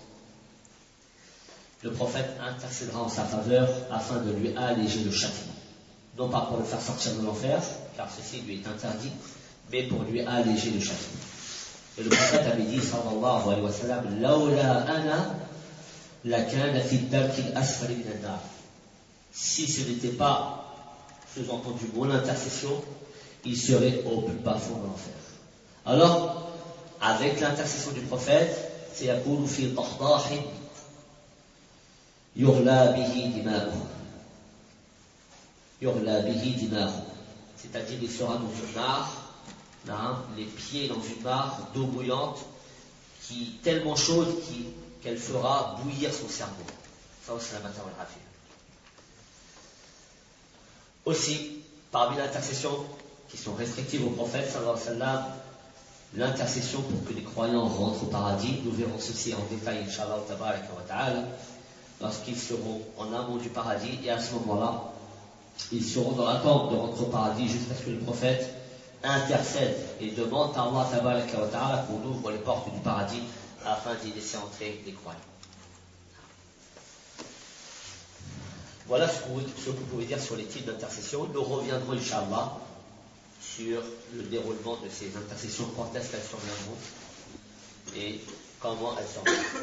Le prophète intercédera en sa faveur afin de lui alléger le châtiment. Non pas pour le faire sortir de l'enfer, car ceci lui est interdit, mais pour lui alléger le châtiment. Et le prophète avait dit, sallallahu alayhi wa sallam, Lawla ana lakana fi darki al-asfali min an-nar. Si ce n'était pas, sous-entendu, mon intercession, il serait au plus bas fond de l'enfer. Alors, avec l'intercession du prophète, c'est yakulu fi tahdahin yughla bihi dima'uhu. Yughla bihi dima'uhu. C'est-à-dire, il sera dans une mare, là, les pieds dans une mare d'eau bouillante, qui tellement chaude qui, qu'elle fera bouillir son cerveau. Ça, c'est la matière al-rafi. Aussi, parmi l'intercession qui sont restrictives au prophète sallallahu alayhi wa sallam, l'intercession pour que les croyants rentrent au paradis. Nous verrons ceci en détail, Inch'Allah tabaraka wa ta'ala, lorsqu'ils seront en amont du paradis, et à ce moment-là, ils seront dans l'attente de rentrer au paradis jusqu'à ce que le prophète intercède et demande à Allah tabaraka wa ta'ala qu'on ouvre les portes du paradis afin d'y laisser entrer les croyants. Voilà ce que, vous, ce que vous pouvez dire sur les types d'intercession. Nous reviendrons, Inch'Allah, sur le déroulement de ces intercessions, quand est-ce qu'elles surviendront et comment elles surviendront.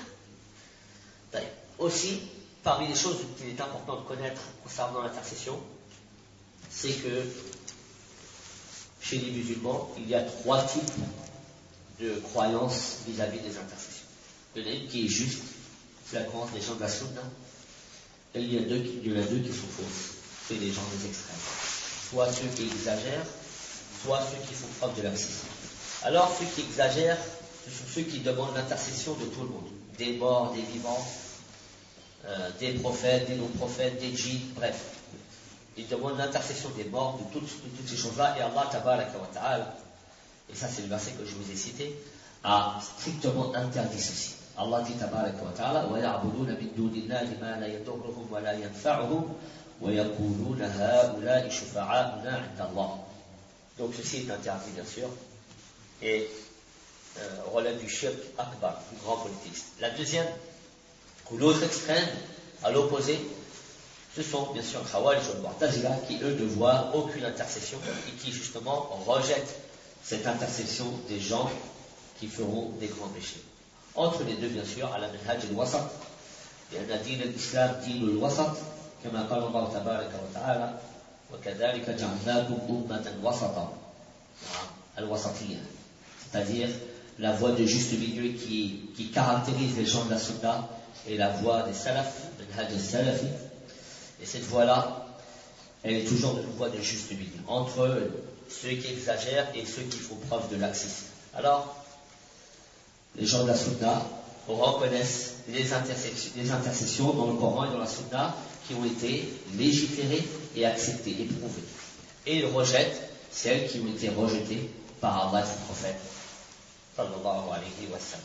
Aussi, parmi les choses qu'il est important de connaître concernant l'intercession, c'est que chez les musulmans, il y a trois types de croyances vis-à-vis des intercessions. Il y en a une qui est juste, c'est la croyance des gens de la Sunna, et il y, a deux, il y en a deux qui sont fausses, c'est les gens des extrêmes. Soit ceux qui exagèrent, soit ceux qui font preuve de laxisme. Alors, ceux qui exagèrent, ce sont ceux qui demandent l'intercession de tout le monde. Des morts, des vivants, euh, des prophètes, des non-prophètes, des djinns, bref. Ils demandent l'intercession des morts, de toutes, de toutes ces choses-là, et Allah, tabaraka wa ta'ala, et ça c'est le verset que je vous ai cité, a strictement interdit ceci. Allah dit, tabaraka wa ta'ala, وَيَعْبُدُونَ مِن دُونِ اللَّهِ مَا لَا يَضُرُّهُمْ وَلَا يَنفَعُهُمْ وَيَقُولُونَ هَؤُلَاءِ شُفَعَاؤُنَا عِندَ اللَّهِ. Donc ceci est interdit bien sûr et euh, relève du shirk akbar, du grand polythéiste. La deuxième, ou l'autre extrême, à l'opposé, ce sont bien sûr Khawarij ou Mu'tazila qui eux ne voient aucune intercession et qui justement rejettent cette intercession des gens qui feront des grands péchés. Entre les deux bien sûr, à la minhaj al-wasat, لأن دين الإسلام دين الوسط كما قال الله تبارك وتعالى وكذلك جعلناكم أمة وسطا الوسطية, c'est-à-dire la voie de juste milieu qui, qui caractérise les gens de la Sunna et la voie des salaf, le minhaj al-salafi. Et cette voie-là, elle est toujours une voie de juste milieu entre ceux qui exagèrent et ceux qui font preuve de laxisme. Alors, les gens de la Sunna reconnaissent les intercessions, les intercessions dans le Coran et dans la Sunna qui ont été légiférées et acceptées, éprouvées. Et ils rejettent celles qui ont été rejetées par Allah et son prophète. Sallallahu alayhi wa sallam.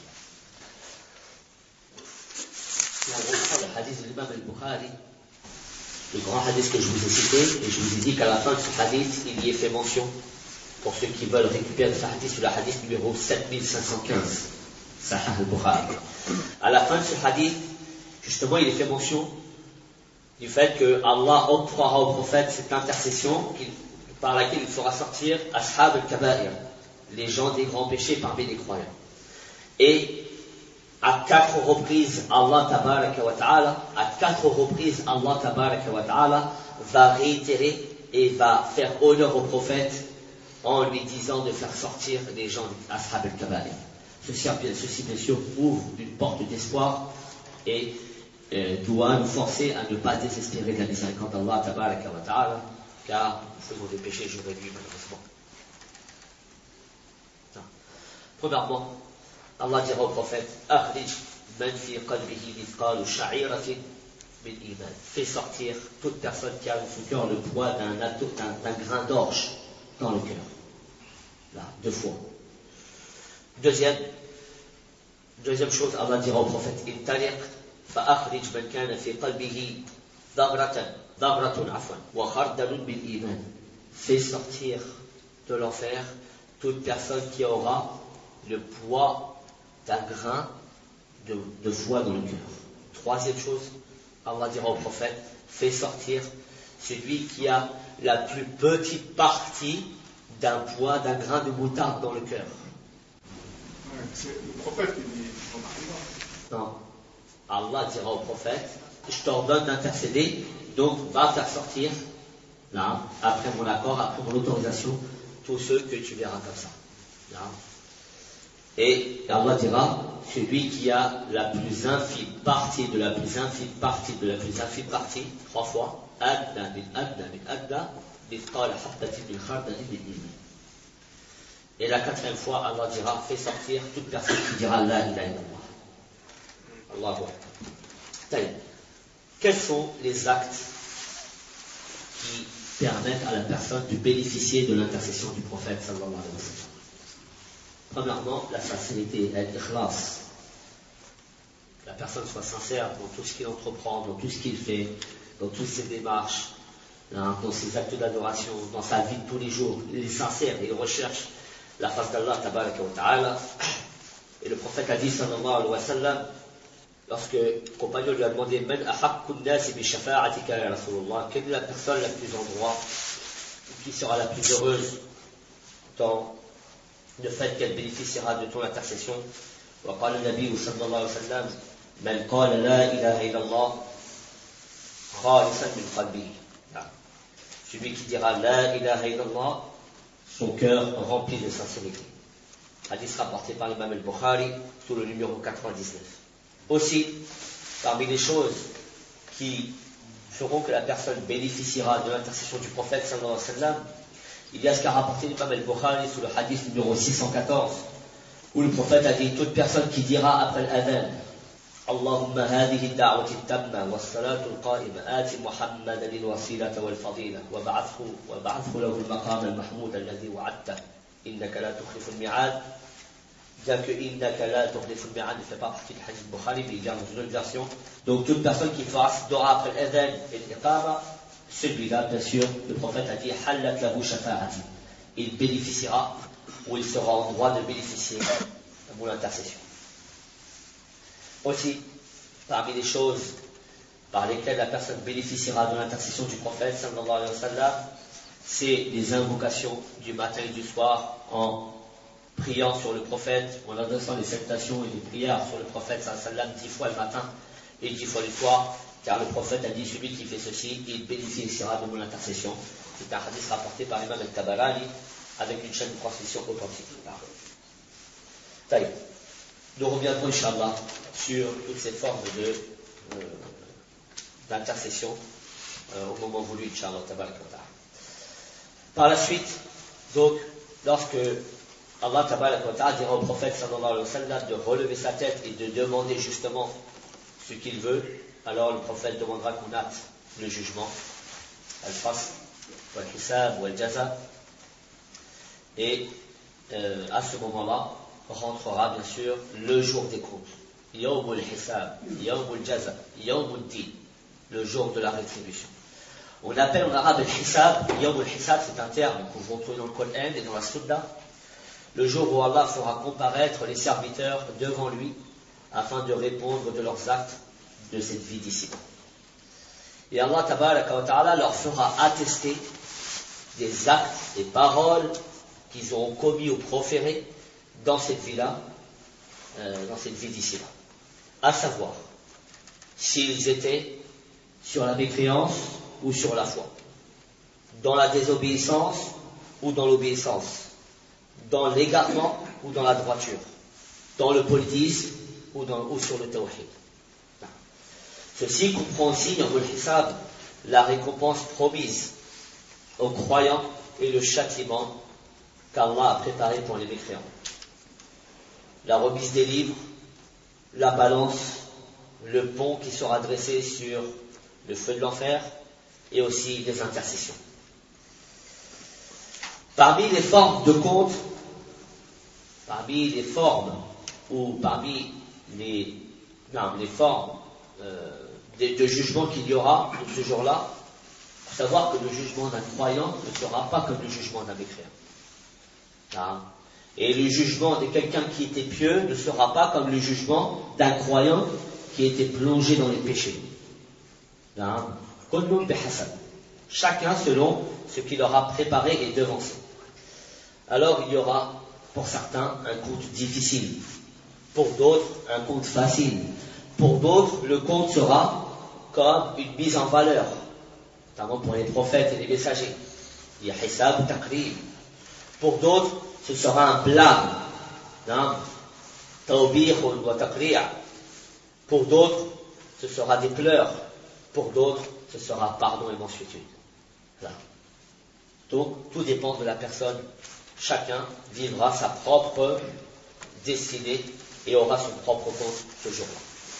Si on reprend le hadith de l'imam al-Bukhari, le grand hadith que je vous ai cité, et je vous ai dit qu'à la fin de ce hadith, il y est fait mention, pour ceux qui veulent récupérer ce hadith, sur le hadith numéro sept mille cinq cent quinze, Sahih al-Bukhari. À la fin de ce hadith, justement, il est fait mention du fait que Allah octroiera au prophète cette intercession par laquelle il fera sortir Ashab al-Kaba'ir, les gens des grands péchés parmi les croyants. Et à quatre reprises, Allah tabaraka wa ta'ala, à quatre reprises, Allah tabaraka wa ta'ala va réitérer et va faire honneur au prophète en lui disant de faire sortir les gens d'Ashab al-Kaba'ir. Ceci, ceci, bien sûr, ouvre une porte d'espoir et euh, doit nous forcer à ne pas désespérer de la miséricorde d'Allah tabaraka wa ta'ala, car nous faisons des péchés jour et nuit, malheureusement. Non. Premièrement, Allah dira au prophète, Akhrij man fi qalbihi mithqalu sha'iratin min iman. Fais sortir toute personne qui a dans son cœur le poids d'un, d'un, d'un grain d'orge dans le cœur. Là, deux fois. Deuxième, deuxième chose, Allah dira au prophète, Intaliq, fa akhrij man kana fi qalbihi dhabratan, dhabratun afwan, wa khardalun min iman. Fais sortir de l'enfer toute personne qui aura le poids d'un grain de, de foi dans le cœur. Troisième chose, Allah dira au prophète, fais sortir celui qui a la plus petite partie d'un poids, d'un grain de moutarde dans le cœur. Ouais, c'est le prophète qui dit, non. Allah dira au prophète, je t'ordonne d'intercéder, donc va faire sortir, là, après mon accord, après mon autorisation, tous ceux que tu verras comme ça. Là. Et Allah dira, celui qui a la plus infime partie de la plus infime partie de la plus infime partie, trois fois, adna min adna min adna, mithqal habbatin min khardalin min iman. Et la quatrième fois, Allah dira, fais sortir toute personne qui dira la ilaha illallah. Allahu Akbar. Quels sont les actes qui permettent à la personne de bénéficier de l'intercession du prophète sallallahu alayhi wa sallam? Premièrement, la sincérité, l'ikhlas. La personne soit sincère dans tout ce qu'il entreprend, dans tout ce qu'il fait, dans toutes ses démarches, hein, dans ses actes d'adoration, dans sa vie de tous les jours. Il est sincère et il recherche la face d'Allah tabaraka wa ta'ala. Et le prophète a dit sallallahu alayhi wa sallam, lorsque le compagnon lui a demandé Man ahaqqun nasi bi shafa'atika ya Rasulullah, quelle est la personne la plus en droit, qui sera la plus heureuse dans le fait qu'elle bénéficiera de ton intercession. وقال النبي صلى الله عليه وسلم من قال لا إله إلا الله خالصا من قلبه. Celui qui dira la ilaha illallah, son cœur rempli de sincérité. Hadith rapporté par l'imam al-Bukhari sous le numéro quatre-vingt-dix-neuf. Aussi, parmi les choses qui feront que la personne bénéficiera de l'intercession du prophète sallallahu alayhi wa sallam, il y a ce qu'a rapporté l'imam al-Bukhari sous le hadith numéro six cent quatorze, où le prophète a dit, toute personne qui dira après l'adhan, Allahumma hadihi ad-da'wati at-tamma was-salatu al-qa'ima ati Muhammadan al-wasilata wal-fadila wa ba'athu wa ba'athu lahu al-maqam al-mahmud alladhi wa'adta innaka la tukhlifu al-mi'ad. Bien que innaka la tukhlifu al-mi'ad ne fait pas partie du hadith Bukhari, mais il vient dans une autre version. Donc toute personne qui fasse dora après l'adhan et l'iqama, celui-là, bien sûr, le prophète a dit Hallat lahu shafa'ati. Il bénéficiera, ou il sera en droit de bénéficier de mon intercession. Aussi, parmi les choses par lesquelles la personne bénéficiera de l'intercession du prophète, sallallahu alayhi wa sallam, c'est les invocations du matin et du soir en priant sur le prophète, en adressant les salutations et les prières sur le prophète, sallallahu alayhi wa sallam, dix fois le matin et dix fois le soir. Car le prophète a dit, celui qui fait ceci, il bénéficiera de mon intercession. C'est un hadith rapporté par l'imam al-Tabarani avec une chaîne de transmission authentique. Taïb. Nous reviendrons, Inch'Allah, sur toutes ces formes de, euh, d'intercession euh, au moment voulu, Inch'Allah. Par la suite, donc, lorsque Allah dira au prophète sallallahu alayhi wa sallam de relever sa tête et de demander justement ce qu'il veut, alors le prophète demandera qu'on hâte le jugement, al-fasl, wal-hisab, wal-jaza, et euh, à ce moment-là, rentrera bien sûr le jour des comptes. Yawmul Hisab, Yawmul Jaza, Yawmul Din, le jour de la rétribution. On appelle en arabe le Hisab, Yawmul Hisab, c'est un terme qu'on va trouver dans le Coran et dans la Sunna, le jour où Allah fera comparaître les serviteurs devant lui afin de répondre de leurs actes de cette vie d'ici-bas. Et Allah tabaraka wa ta'ala leur fera attester des actes, des paroles qu'ils auront commis ou proférés dans cette vie-là, euh, dans cette vie d'ici-là. À savoir, s'ils étaient sur la mécréance ou sur la foi, dans la désobéissance ou dans l'obéissance, dans l'égarement ou dans la droiture, dans le polythéisme ou, dans, ou sur le tawhid. Ceci comprend aussi dans le Hisab la récompense promise aux croyants et le châtiment qu'Allah a préparé pour les mécréants. La remise des livres, la balance, le pont qui sera dressé sur le feu de l'enfer et aussi des intercessions. Parmi les formes de compte, parmi les formes ou parmi les, non, les formes euh, de, de jugement qu'il y aura de ce jour-là, il faut savoir que le jugement d'un croyant ne sera pas comme le jugement d'un mécréant. Ah. Et le jugement de quelqu'un qui était pieux ne sera pas comme le jugement d'un croyant qui était plongé dans les péchés. Ah. Chacun selon ce qu'il aura préparé et devancé. Alors il y aura pour certains un compte difficile, pour d'autres un compte facile, pour d'autres le compte sera comme une mise en valeur, notamment pour les prophètes et les messagers. Il y a hisab ou taqrib. Pour d'autres ce sera un blâme, tawbih ou taqri'. Pour d'autres ce sera des pleurs, pour d'autres ce sera pardon et mansuétude. Voilà. Donc tout dépend de la personne. Chacun vivra sa propre destinée et aura son propre compte ce jour-là.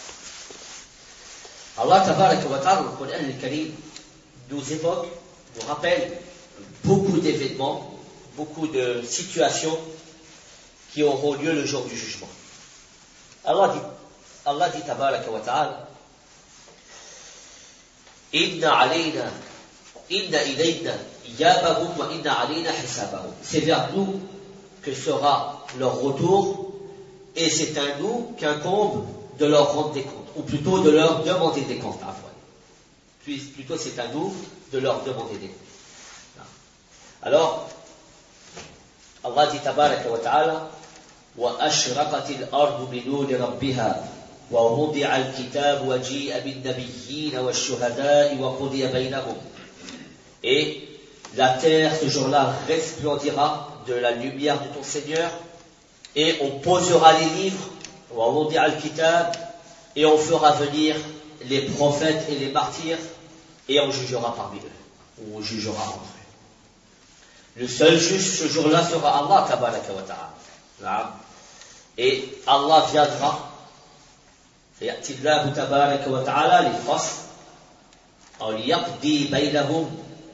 Allah tabaraka wa ta'ala, dans le Coran al-Karim, nous évoque, nous rappelle beaucoup d'événements, beaucoup de situations qui auront lieu le jour du jugement. Allah dit, Allah dit tabaraka wa ta'ala, Inna alayna, inna ilayna, iyabahum wa inna alayna hisabahum. C'est vers nous que sera leur retour et c'est à nous qu'incombe de leur rendre des comptes, ou plutôt de leur demander des comptes. Ah, ouais. Plutôt c'est à nous de leur demander des comptes. Alors, Allah dit tabaraka wa ta'ala, wa ashraqatil ardu bi nuri rabbiha wa wudi'a al-kitab wa ji'a bin nabiyyin wa ash-shuhada'i wa qudiya bainahum. Et la terre ce jour-là resplendira de la lumière de ton Seigneur et on posera les livres wa wudi'a al-kitab et on fera venir les prophètes et les martyrs et on jugera parmi eux, ou on jugera entre eux. Le seul juge ce jour-là sera Allah tabaraka wa ta'ala. Et Allah viendra, فيأتي الله تبارك وتعالى للفصل أو ليقضي بينهم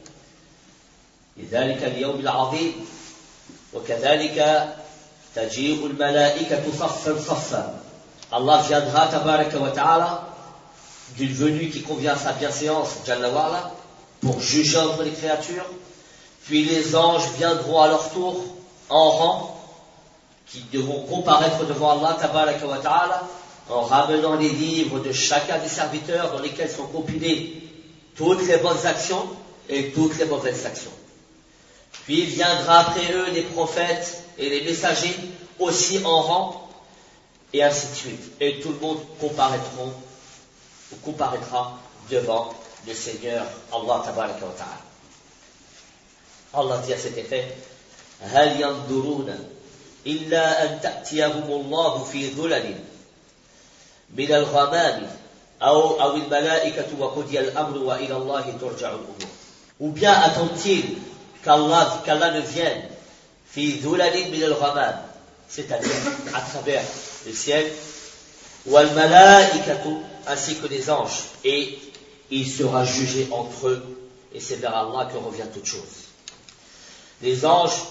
لذلك اليوم العظيم وكذلك تجيء الملائكة صفا صفا. Allah viendra tabaraka wa ta'ala d'une venue qui convient à sa bienséance, Jalla wa ala, pour juger entre les créatures. Puis les anges viendront à leur tour en rang, qui devront comparaître devant Allah tabaraka wa ta'ala, en ramenant les livres de chacun des serviteurs dans lesquels sont compilées toutes les bonnes actions et toutes les mauvaises actions. Puis viendra après eux les prophètes et les messagers aussi en rang, et ainsi de suite. Et tout le monde comparaîtront, ou comparaîtra devant le Seigneur Allah tabaraka wa ta'ala. Allah dit à cet effet, هل ينظرون إلا أن تأتيهم الله في ظلل من الغمام أو أو الملائكة وقضي الأمر وإلى الله ترجع الأمور. Ou bien attend-il qu'Allah, qu'Allah ne vienne في ظلل من الغمام, c'est-à-dire à travers le ciel, wal malaikatu, ainsi que les anges, et il sera jugé entre eux, et c'est vers Allah que revient toute chose. Les anges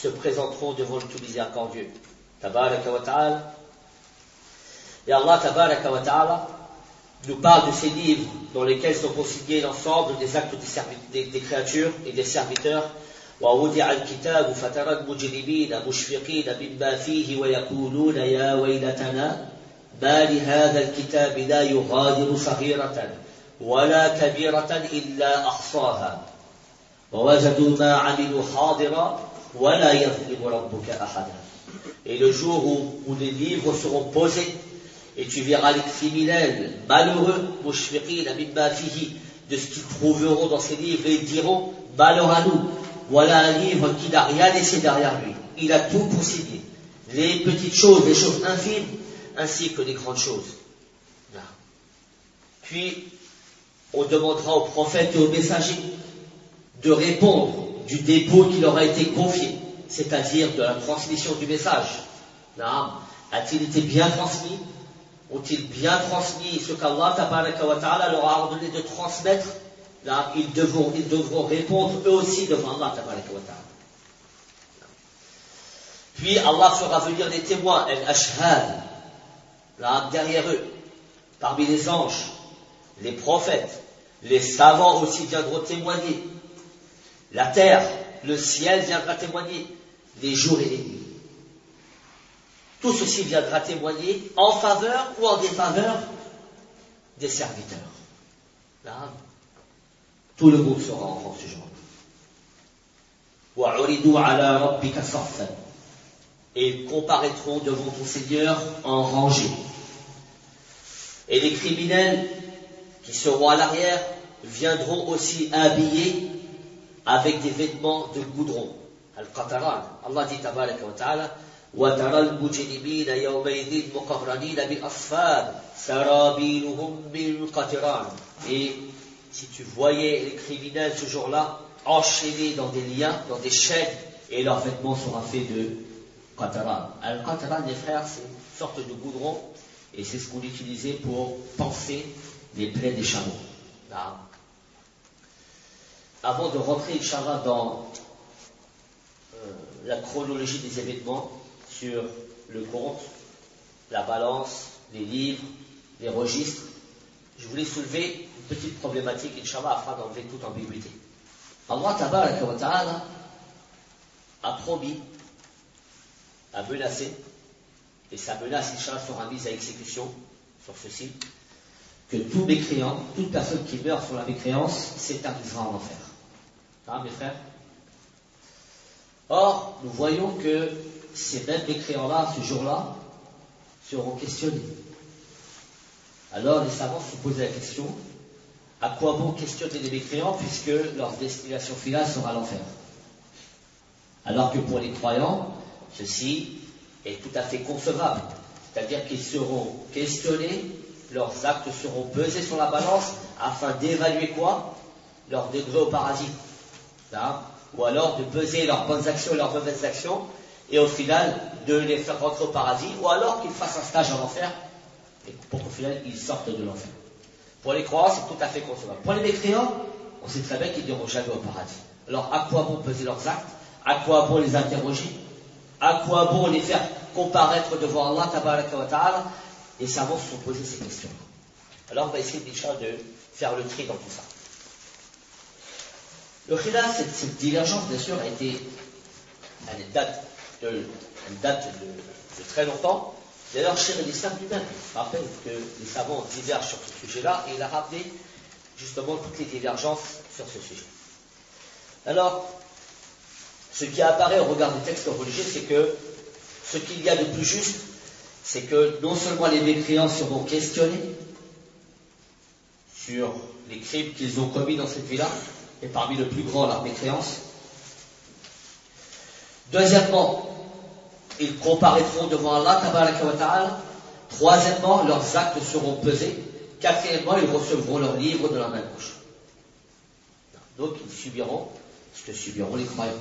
se présenteront devant le tout miséricordieux. Tabaraka wa ta'ala. Et Allah Tabaraka wa ta'ala nous parle de ces livres dans lesquels sont consignés l'ensemble des actes des, servi- des, des créatures et des serviteurs. وَوُضِعَ الْكِتَابُ فَتَرَى الْمُجْرِمِينَ مُشْفِقِينَ مِمَّا فِيهِ وَيَقُولُونَ يَا وَيْلَتَنَا مَا لِهَذَا الْكِتَابِ لَا يُغَادِرُ صَغِيرَةً وَلَا كَبِيرَةً إِلَّا أَحْصَاهَا وَوَجَدُوا مَا عَمِلُوا حَاضِرًا وَلَا يَظْلِمُ رَبُّكَ أَحَدًا. Et le jour où, où les livres seront posés, et tu verras les criminels malheureux, mushfiqina mimma fihi, de ce qu'ils trouveront dans ces livres, et ils diront, malheur à nous, voilà un livre qui n'a rien laissé derrière lui. Il a tout consigné. Les petites choses, les choses infimes, ainsi que les grandes choses. Puis, on demandera aux prophètes et aux messagers de répondre du dépôt qui leur a été confié, c'est-à-dire de la transmission du message. A-t-il été bien transmis? Ont-ils bien transmis ce qu'Allah tabaraka wa ta'ala leur a ordonné de transmettre? Là, ils devront, ils devront répondre eux aussi devant Allah tabaraka wa ta'ala. Puis Allah fera venir des témoins, al-ashhad, là, derrière eux, parmi les anges, les prophètes, les savants aussi viendront témoigner. La terre, le ciel viendra témoigner, les jours et les nuits. Tout ceci viendra témoigner en faveur ou en défaveur des serviteurs. Là, tout le monde sera en rang ce jour-là. وَعُرِدُوا عَلَى رَبِّكَ صَفًّا. Et ils comparaîtront devant ton Seigneur en rangée. Et les criminels qui seront à l'arrière viendront aussi habillés avec des vêtements de goudron. Al-Qataran. Allah dit tabaraka wa ta'ala وَتَرَى الْمُجْرِمِينَ يَوْمَئِذٍ مُقَرَّنِينَ بِالْأَصْفَادِ سَرَابِيلُهُم مِّن قَطِرَانٍ. Et si tu voyais les criminels ce jour-là enchaînés dans des liens, dans des chaînes, et leurs vêtements seront faits de qataran. Al-qataran, les frères, c'est une sorte de goudron, et c'est ce qu'on utilisait pour panser les plaies des chameaux. Là. Avant de rentrer, Inch'Allah, dans euh, la chronologie des événements, sur le compte, la balance, les livres, les registres, je voulais soulever une petite problématique, Inch'Allah, afin d'enlever toute ambiguïté. Allah tabaraka wa ta'ala a promis, a menacé, et sa menace, Inch'Allah, sera mise à exécution sur ceci, que tout mécréant, toute personne qui meurt sur la mécréance, s'éternisera en enfer. Hein, mes frères? Or, nous voyons que ces mêmes mécréants-là, ce jour-là, seront questionnés. Alors, les savants se posent la question, à quoi bon questionner les mécréants puisque leur destination finale sera l'enfer? Alors que pour les croyants, ceci est tout à fait concevable. C'est-à-dire qu'ils seront questionnés, leurs actes seront pesés sur la balance afin d'évaluer quoi? Leur degré au paradis. Hein? Ou alors de peser leurs bonnes actions et leurs mauvaises actions, et au final de les faire rentrer au paradis, ou alors qu'ils fassent un stage en enfer, et pour qu'au final ils sortent de l'enfer. Pour les croyants, c'est tout à fait concevable. Pour les mécréants, on sait très bien qu'ils n'iront jamais au paradis. Alors à quoi bon peser leurs actes? À quoi bon les interroger? À quoi bon les faire comparaître devant Allah tabaraka wa ta'ala? Les savants se sont posés ces questions. Alors on va essayer déjà de faire le tri dans tout ça. Le khilaf, cette, cette divergence, bien sûr, a été, elle date de, elle date de, de très longtemps. D'ailleurs, Cheikh l'Islam lui-même rappelle que les savants divergent sur ce sujet-là, et il a rappelé justement toutes les divergences sur ce sujet. Alors, ce qui apparaît au regard des textes religieux, c'est que ce qu'il y a de plus juste, c'est que non seulement les mécréants seront questionnés sur les crimes qu'ils ont commis dans cette vie-là, et parmi le plus grand, la mécréance. Deuxièmement, ils comparaîtront devant Allah tabaraka wa ta'ala. Troisièmement, leurs actes seront pesés. Quatrièmement, ils recevront leur livre de la main gauche. Donc, ils subiront ce que subiront les croyants.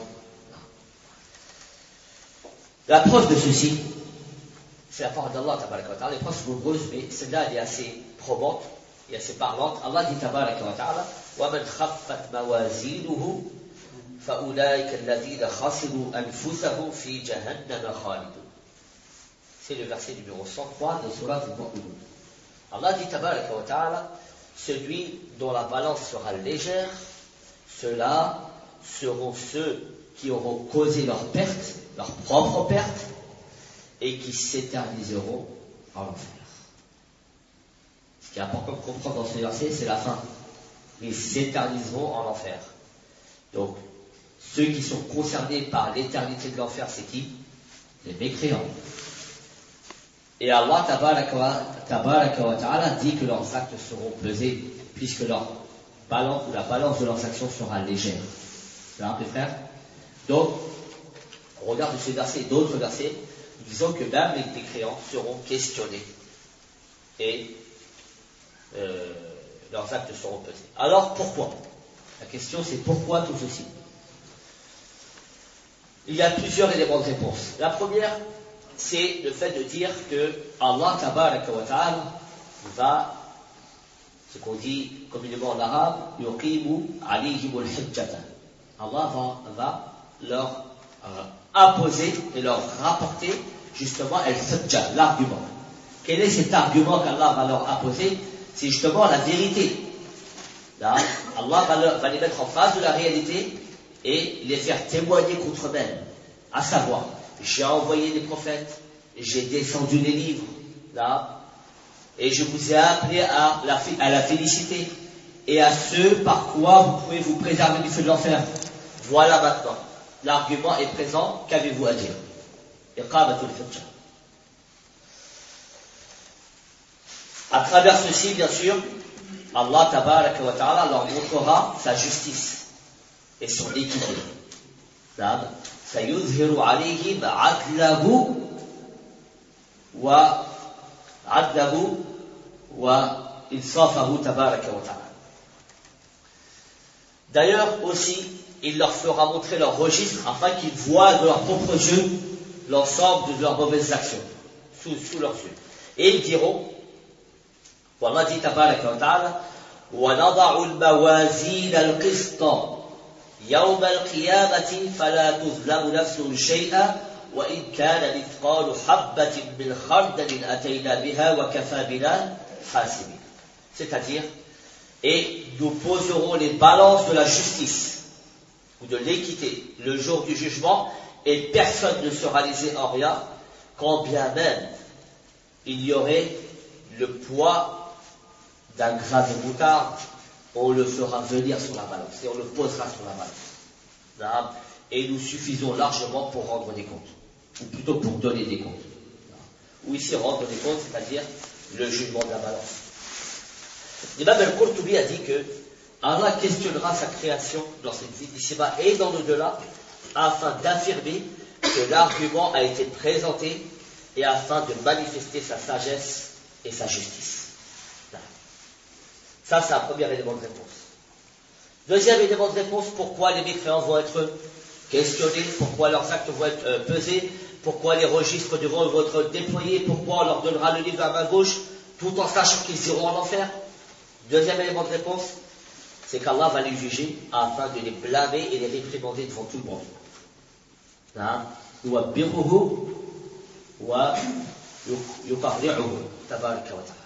La preuve de ceci, c'est la parole d'Allah tabaraka wa ta'ala. Les preuves sont nombreuses, mais celle-là, elle est assez probante et assez parlante. Allah dit tabaraka wa ta'ala: وَمَنْ خَفَّتْ مَوَازِينُهُ فَأُولَٰئِكَ الَّذِينَ خَسِرُوا أَنفُسَهُمْ فِي جَهَنَّمَ خَالِدُونَ. C'est le verset numéro cent trois de Surat al-Mu'minun. Allah dit tabaraka wa ta'ala, celui dont la balance sera légère, ceux-là seront ceux qui auront causé leur perte, leur propre perte, et qui s'éterniseront en enfer. Ce qui est important de comprendre dans ce verset, c'est la fin. Ils s'éterniseront en enfer. Donc, ceux qui sont concernés par l'éternité de l'enfer, c'est qui? Les mécréants. Et Allah tabaraka wa ta'ala dit que leurs actes seront pesés, puisque leur balance, ou la balance de leurs actions sera légère. C'est un peu frère. Donc, on regarde ce verset et d'autres versets, nous disons que même les mécréants seront questionnés. Et euh, leurs actes seront pesés. Alors, pourquoi? La question, c'est pourquoi tout ceci? Il y a plusieurs éléments de réponse. La première, c'est le fait de dire que Allah tabaraka wa ta'ala va, ce qu'on dit communément en arabe, yuqimu alayhimul hujjata. Allah va, va leur euh, imposer et leur rapporter justement al-hujja, l'argument. Quel est cet argument qu'Allah va leur imposer? C'est justement la vérité. Là, Allah va, leur, va les mettre en face de la réalité et les faire témoigner contre eux-mêmes. À savoir, j'ai envoyé des prophètes, j'ai descendu les livres, là, et je vous ai appelé à la, à la félicité et à ce par quoi vous pouvez vous préserver du feu de l'enfer. Voilà maintenant. L'argument est présent, qu'avez-vous à dire? Iqamatul hujja. À travers ceci, bien sûr, Allah tabaraka wa ta'ala leur montrera sa justice et son équité. سيظهر عليهم عدله وعدله وإنصافه تبارك وتعالى. D'ailleurs aussi, il leur fera montrer leur registre afin qu'ils voient de leurs propres yeux l'ensemble de leurs mauvaises actions sous, sous leurs yeux. Et ils diront, Allah dit tabaraka wa ta'ala, وَنَضَعُ الْمَوَازِينَ الْقِسْطَ يوم القيامة فلا تظلم نفس شيئا وإن كان مثقال حبة من خردل أتينا بها وكفى بنا حاسبين. C'est-à-dire, et nous poserons les balances de la justice ou de l'équité le jour du jugement et personne ne sera lésé en rien, quand bien même il y aurait le poids d'un grain de moutarde. On le fera venir sur la balance et on le posera sur la balance. Et nous suffisons largement pour rendre des comptes, ou plutôt pour donner des comptes. Ou ici rendre des comptes, c'est-à-dire le jugement de la balance. L'imam al-Qurtubi a dit que Allah questionnera sa création dans cette vie d'ici-bas et dans l'au-delà afin d'affirmer que l'argument a été présenté et afin de manifester sa sagesse et sa justice. Ça, c'est un premier élément de réponse. Deuxième élément de réponse, pourquoi les mécréants vont être questionnés, pourquoi leurs actes vont être euh, pesés, pourquoi les registres devront être déployés, pourquoi on leur donnera le livre à main gauche, tout en sachant qu'ils iront en enfer. Deuxième élément de réponse, c'est qu'Allah va les juger afin de les blâmer et les réprimander devant tout le monde. Wa birruhu wa yuqarri'uhu tabaraka wa ta'ala.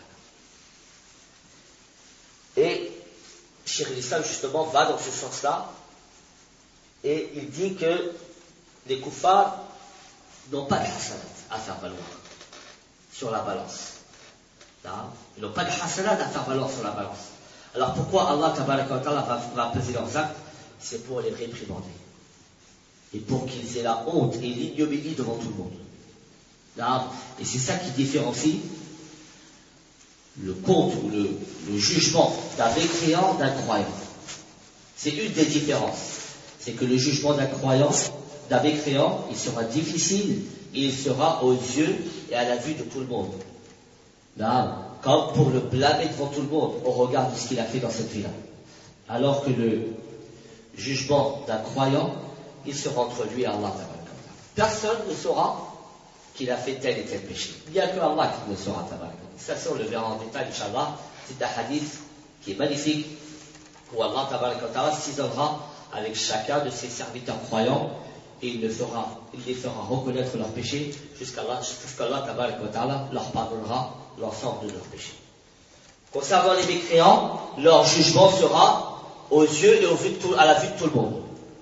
Et Cheikh l'Islam justement va dans ce sens-là et il dit que les kuffars n'ont pas de hasanat à faire valoir sur la balance. Ils n'ont pas de hasanat à faire valoir sur la balance. Alors pourquoi Allah tabaraka wa ta'ala va, va peser leurs actes? C'est pour les réprimander et pour qu'ils aient la honte et l'ignominie devant tout le monde. Et c'est ça qui différencie le compte ou le, le jugement d'un mécréant d'un croyant. C'est une des différences. C'est que le jugement d'un croyant, d'un mécréant, il sera difficile et il sera aux yeux et à la vue de tout le monde. Là, comme pour le blâmer devant tout le monde au regard de ce qu'il a fait dans cette vie-là. Alors que le jugement d'un croyant, il sera entre lui et Allah. Personne ne saura qu'il a fait tel et tel péché. Il n'y a que Allah qui le saura. Ça, on le verra en détail, Inch'Allah. C'est un hadith qui est magnifique, où Allah s'isolera avec chacun de ses serviteurs croyants et il, le fera, il les fera reconnaître leurs péchés jusqu'à Allah, jusqu'à Allah tabaraka wa ta'ala leur pardonnera l'ensemble de leurs péchés. Concernant les mécréants, leur jugement sera aux yeux et aux vues de tout, à la vue de tout le monde.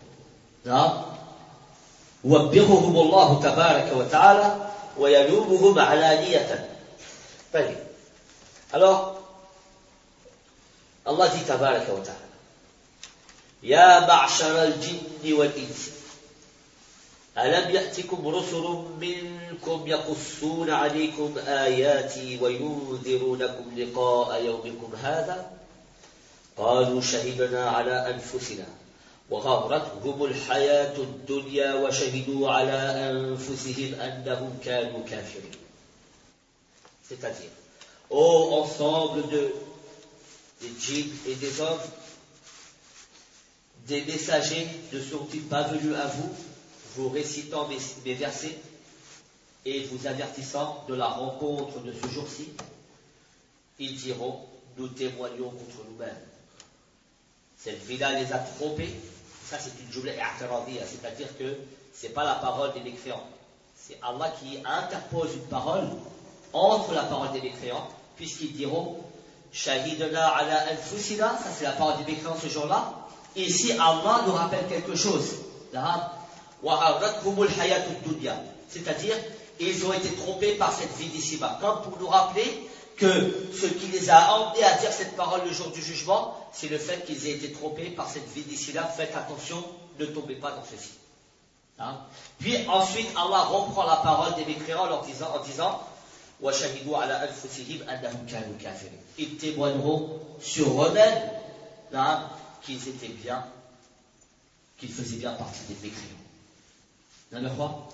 وَبِّرُهُمُ اللَّهُ تَبَارَكَ وَتَعَالَى وَيَلُومُهُمْ عَلَانِيَةً. Alors, Allah dit tabaraka wa ta'ala يَا مَعْشَرَ الْجِنِّ وَالْإِنسِ أَلَمْ يَأْتِكُمْ رُسُلٌ مِّنكُمْ يَقُصُّونَ عَلَيْكُمْ آيَاتِي وَيُنذِرُونَكُمْ لِقَاءَ يَوْمِكُمْ هَذَا قَالُوا شَهِدْنَا عَلَى أَنفُسِنَا وغرتهم الحياة الدنيا وشهدوا على أنفسهم أنهم كانوا كافرين. C'est-à-dire, ô ensemble de, des djinns et des hommes, des messagers ne sont-ils pas venus à vous, vous récitant mes, mes versets et vous avertissant de la rencontre de ce jour-ci? Ils diront, nous témoignons contre nous-mêmes. Cette vie-là les a trompés. Ça, c'est une jumla i'tiradiyya, c'est-à-dire que ce n'est pas la parole des mécréants. C'est Allah qui interpose une parole entre la parole des mécréants, puisqu'ils diront Shahidna ala anfusina, ça c'est la parole des mécréants ce jour-là. Et ici, Allah nous rappelle quelque chose. C'est-à-dire, ils ont été trompés par cette vie d'ici-bas. Comme pour nous rappeler que ce qui les a emmenés à dire cette parole le jour du jugement, c'est le fait qu'ils aient été trompés par cette vie d'ici-là. Faites attention, ne tombez pas dans ceci. Hein? Puis ensuite, Allah reprend la parole des mécréants en leur disant, en disant ils témoigneront sur eux-mêmes hein, qu'ils étaient bien, qu'ils faisaient bien partie des mécréants. Vous avez quoi?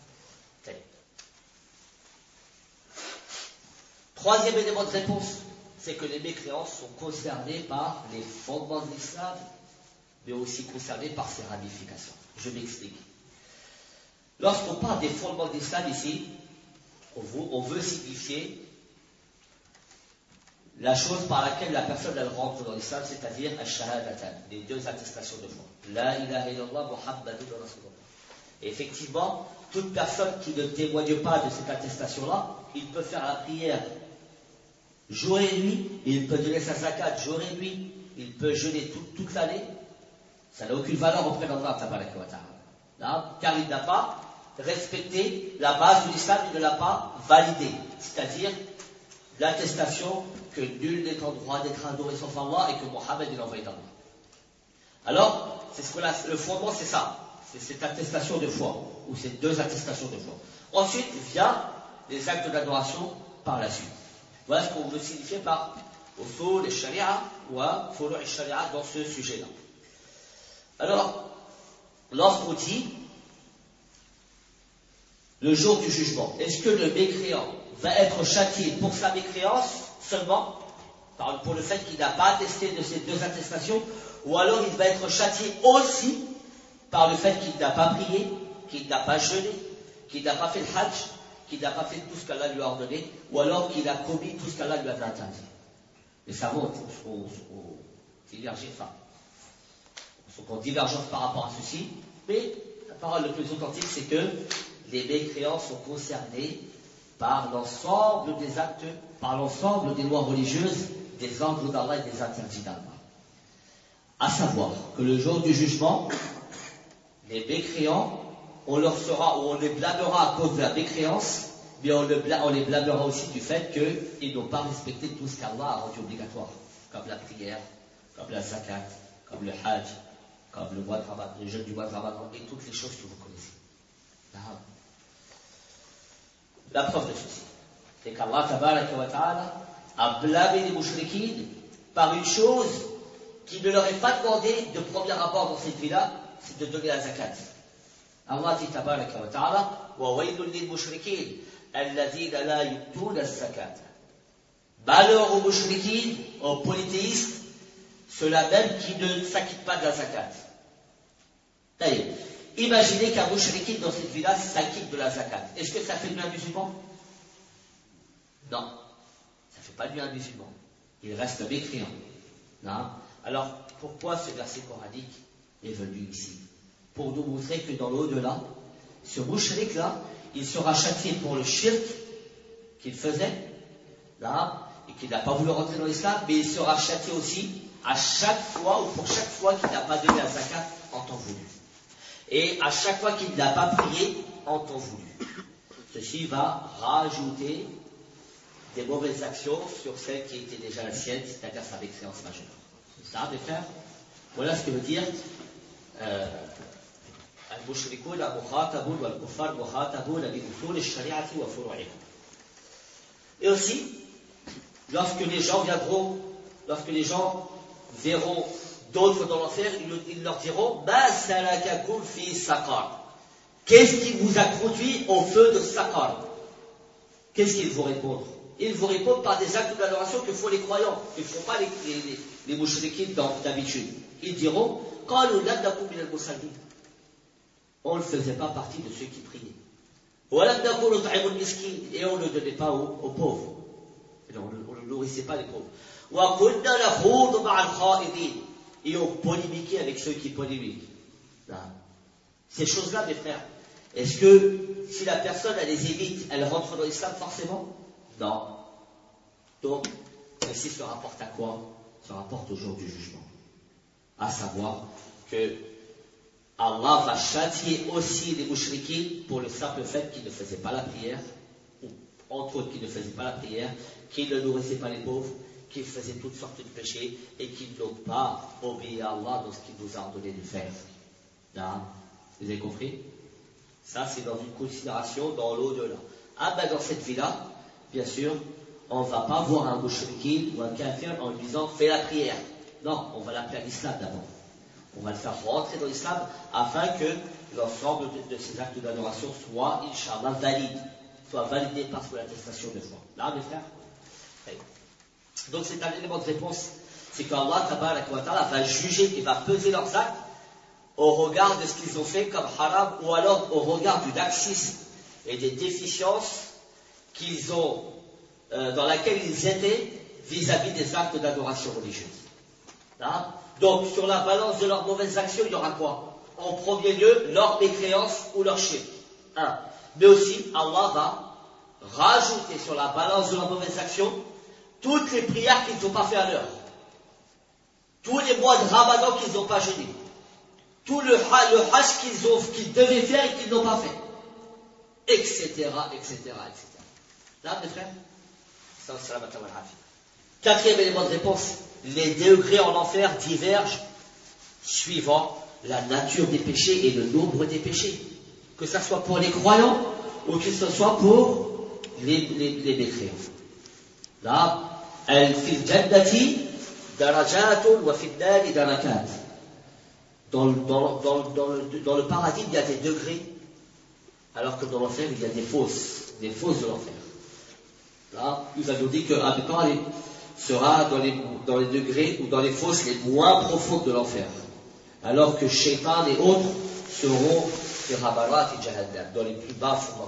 Troisième élément de réponse, c'est que les mécréants sont concernés par les fondements de l'islam, mais aussi concernés par ses ramifications. Je m'explique. Lorsqu'on parle des fondements de l'islam ici, on veut, on veut signifier la chose par laquelle la personne elle rentre dans l'islam, c'est-à-dire al-shahadatan, les deux attestations de foi. La ilaha illallah Muhammadun Rasulullah. Et effectivement, toute personne qui ne témoigne pas de cette attestation-là, il peut faire la prière jour et nuit, il peut donner sa zakat jour et nuit, il peut jeûner tout, toute l'année, ça n'a aucune valeur auprès d'Allah tabaraka wa ta'ala, car il n'a pas respecté la base de l'islam, il ne l'a pas validé, c'est-à-dire l'attestation que nul n'est en droit d'être adoré sauf Allah et que Mohammed est l'envoyé d'Allah. Alors, c'est ce que la, le fondement c'est ça, c'est cette attestation de foi, ou ces deux attestations de foi. Ensuite vient les actes d'adoration par la suite. Voilà ce qu'on veut signifier par usul al-sharia ou furu' al-sharia dans ce sujet-là. Alors, lorsqu'on dit le jour du jugement, est-ce que le mécréant va être châtié pour sa mécréance seulement, pour le fait qu'il n'a pas attesté de ces deux attestations, ou alors il va être châtié aussi par le fait qu'il n'a pas prié, qu'il n'a pas jeûné, qu'il n'a pas fait le hajj, qu'il n'a pas fait tout ce qu'Allah lui a ordonné, ou alors qu'il a commis tout ce qu'Allah lui avait interdit. Les savants sont divergés, enfin, sont en divergence par rapport à ceci, mais la parole la plus authentique, c'est que les mécréants sont concernés par l'ensemble des actes, par l'ensemble des lois religieuses, des ordres d'Allah et des interdits d'Allah. À savoir que le jour du jugement, les mécréants, on leur sera, ou on les blâmera à cause de la mécréance, mais on, le blâme, on les blâmera aussi du fait qu'ils n'ont pas respecté tout ce qu'Allah a rendu obligatoire, comme la prière, comme la zakat, comme le hajj, comme le mois de Ramadan, le jeûne du mois de Ramadan, et toutes les choses que vous connaissez. La preuve de ceci, c'est qu'Allah tabaraka wa ta'ala a blâmé les mouchriquines par une chose qui ne leur est pas demandé de premier abord dans cette vie-là, c'est de donner la zakat. Allah dit tabaraka wa ta'ala wa waylun lil mushrikin alladhina la yu'tuna az-zakat. Malheur aux mouchriquines, aux polythéistes, ceux-là même qui ne s'acquittent pas de la zakat. D'ailleurs, imaginez qu'un mouchriquine dans cette vie-là s'acquitte de la zakat. Est-ce que ça fait de lui un musulman? Non, ça ne fait pas de lui un musulman. Il reste mécréant. Non. Alors, pourquoi ce verset coranique est venu ici pour nous montrer que dans l'au-delà, ce mouchrik-là, il sera châtié pour le shirk qu'il faisait, là, et qu'il n'a pas voulu rentrer dans l'islam, mais il sera châtié aussi à chaque fois, ou pour chaque fois qu'il n'a pas donné la zakat en temps voulu. Et à chaque fois qu'il n'a pas prié en temps voulu. Ceci va rajouter des mauvaises actions sur celles qui étaient déjà la sienne, c'est-à-dire sa mécréance majeure. C'est ça, mes frères? Voilà ce que veut dire euh, Al-Mushrikoun al-Mukhataboun wal-Kuffar Mukhataboun bi-usul al-Shari'ati wa furu'iha. Et aussi, lorsque les gens viendront, lorsque les gens verront d'autres dans l'enfer, ils, ils leur diront Ma salakakum fi saqar. Qu'est-ce qui vous a conduit au feu de Saqar? Qu'est-ce qu'ils vont répondre? Ils vont répondre par des actes d'adoration que font les croyants, que ne font pas les, les, les, les mouchriquines d'habitude. Ils diront Qalu lam nakum min al-musallin. On ne faisait pas partie de ceux qui priaient. Wa lam nakun nut'imu al-miskin. Et on ne donnait pas aux, aux pauvres. Et on, on ne nourrissait pas les pauvres. Wa kunna nakhudu ma'a al-kha'idin. Et on polémiquait avec ceux qui polémiquent. Là. Ces choses-là, mes frères, est-ce que si la personne elle les évite, elle rentre dans l'islam forcément? Non. Donc, ceci se rapporte à quoi? Se rapporte au jour du jugement. À savoir que Allah va châtier aussi les mouchriquins pour le simple fait qu'ils ne faisaient pas la prière, ou entre autres qu'ils ne faisaient pas la prière, qu'ils ne nourrissaient pas les pauvres, qu'ils faisaient toutes sortes de péchés et qu'ils n'ont pas obéi à Allah dans ce qu'il nous a ordonné de faire. Là, vous avez compris? Ça, c'est dans une considération dans l'au-delà. Ah ben dans cette vie-là, bien sûr, on ne va pas voir un mouchriquin ou un kafir en lui disant fais la prière. Non, on va l'appeler à l'islam d'abord. On va le faire rentrer dans l'islam afin que l'ensemble de, de ces actes d'adoration soit, Inch'Allah, valide, soit validé par l'attestation de foi. Là, mes frères? Okay. Donc c'est un élément de réponse, c'est qu'Allah tabaraka wa ta'ala va juger et va peser leurs actes au regard de ce qu'ils ont fait comme haram, ou alors au regard du laxisme et des déficiences qu'ils ont, euh, dans laquelle ils étaient vis-à-vis des actes d'adoration religieuse. Hein? Donc sur la balance de leurs mauvaises actions, il y aura quoi? En premier lieu, leur mécréance ou leur shirk. Hein? Mais aussi, Allah va rajouter sur la balance de leurs mauvaises actions toutes les prières qu'ils n'ont pas fait à l'heure, tous les mois de Ramadan qu'ils n'ont pas jeûné, tout le, le hajj qu'ils ont, qu'ils devaient faire et qu'ils n'ont pas fait, et cetera, et cetera, et cetera. Là, mes frères, quatrième élément de réponse, les degrés en enfer divergent suivant la nature des péchés et le nombre des péchés, que ce soit pour les croyants ou que ce soit pour les, les, les mécréants. Là, al fil jannati darajatun wa fil nari darakat. Dans, dans, dans, dans, le, dans le paradis, il y a des degrés, alors que dans l'enfer, il y a des fosses, des fosses de l'enfer. Là, nous avions dit que Abdel sera dans les, dans les degrés ou dans les fosses les moins profondes de l'enfer, alors que Shaitan et autres seront dans les plus bas fonds de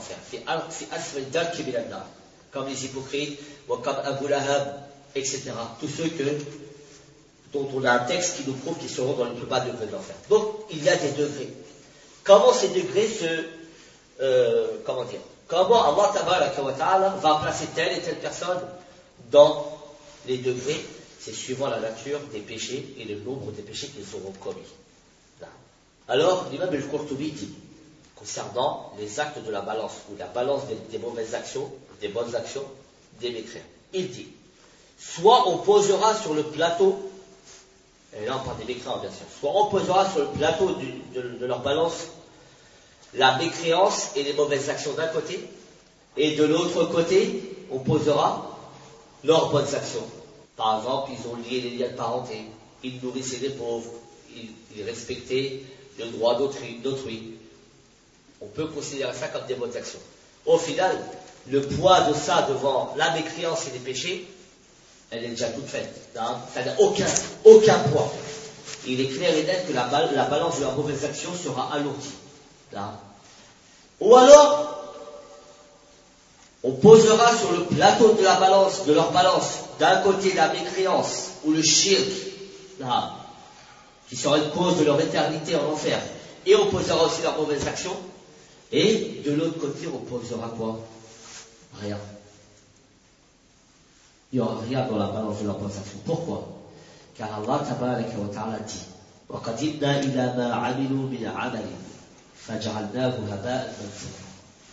l'enfer, comme les hypocrites, comme Abu Lahab, et cetera. Tous ceux que dont on a un texte qui nous prouve qu'ils seront dans les plus bas degrés de l'enfer. Donc, il y a des degrés. Comment ces degrés se... Euh, comment dire Comment Allah tabaraka wa ta'ala va placer telle et telle personne dans les degrés? C'est suivant la nature des péchés et le nombre des péchés qu'ils auront commis. Là. Alors, l'imam al-Qurtubi dit, concernant les actes de la balance, ou la balance des, des mauvaises actions, des bonnes actions, des mécréants, il dit, soit on posera sur le plateau, et là on parle des mécréants bien sûr, soit on posera sur le plateau du, de, de leur balance la mécréance et les mauvaises actions d'un côté, et de l'autre côté, on posera leurs bonnes actions. Par exemple, ils ont lié les liens de parenté, ils nourrissaient les pauvres, ils, ils respectaient le droit d'autrui, d'autrui. On peut considérer ça comme des bonnes actions. Au final, le poids de ça devant la mécréance et les péchés, elle est déjà toute faite. Hein? Ça n'a aucun, aucun poids. Il est clair et net que la, la balance de leurs mauvaises actions sera alourdie. Là. Ou alors, on posera sur le plateau de la balance, de leur balance, d'un côté la mécréance ou le shirk, là, qui sera une cause de leur éternité en enfer. Et on posera aussi leurs mauvaises actions. Et de l'autre côté, on posera quoi? Rien. Il n'y aura rien dans la balance de leurs bonnes actions. Pourquoi? Car Allah tabaraka wa ta'ala dit وَقَدِمْنَا إِلَى مَا عَمِلُوا مِنْ عَمَلٍ فَجَعَلْنَاهُ هَبَاءً مَنْثُورًا.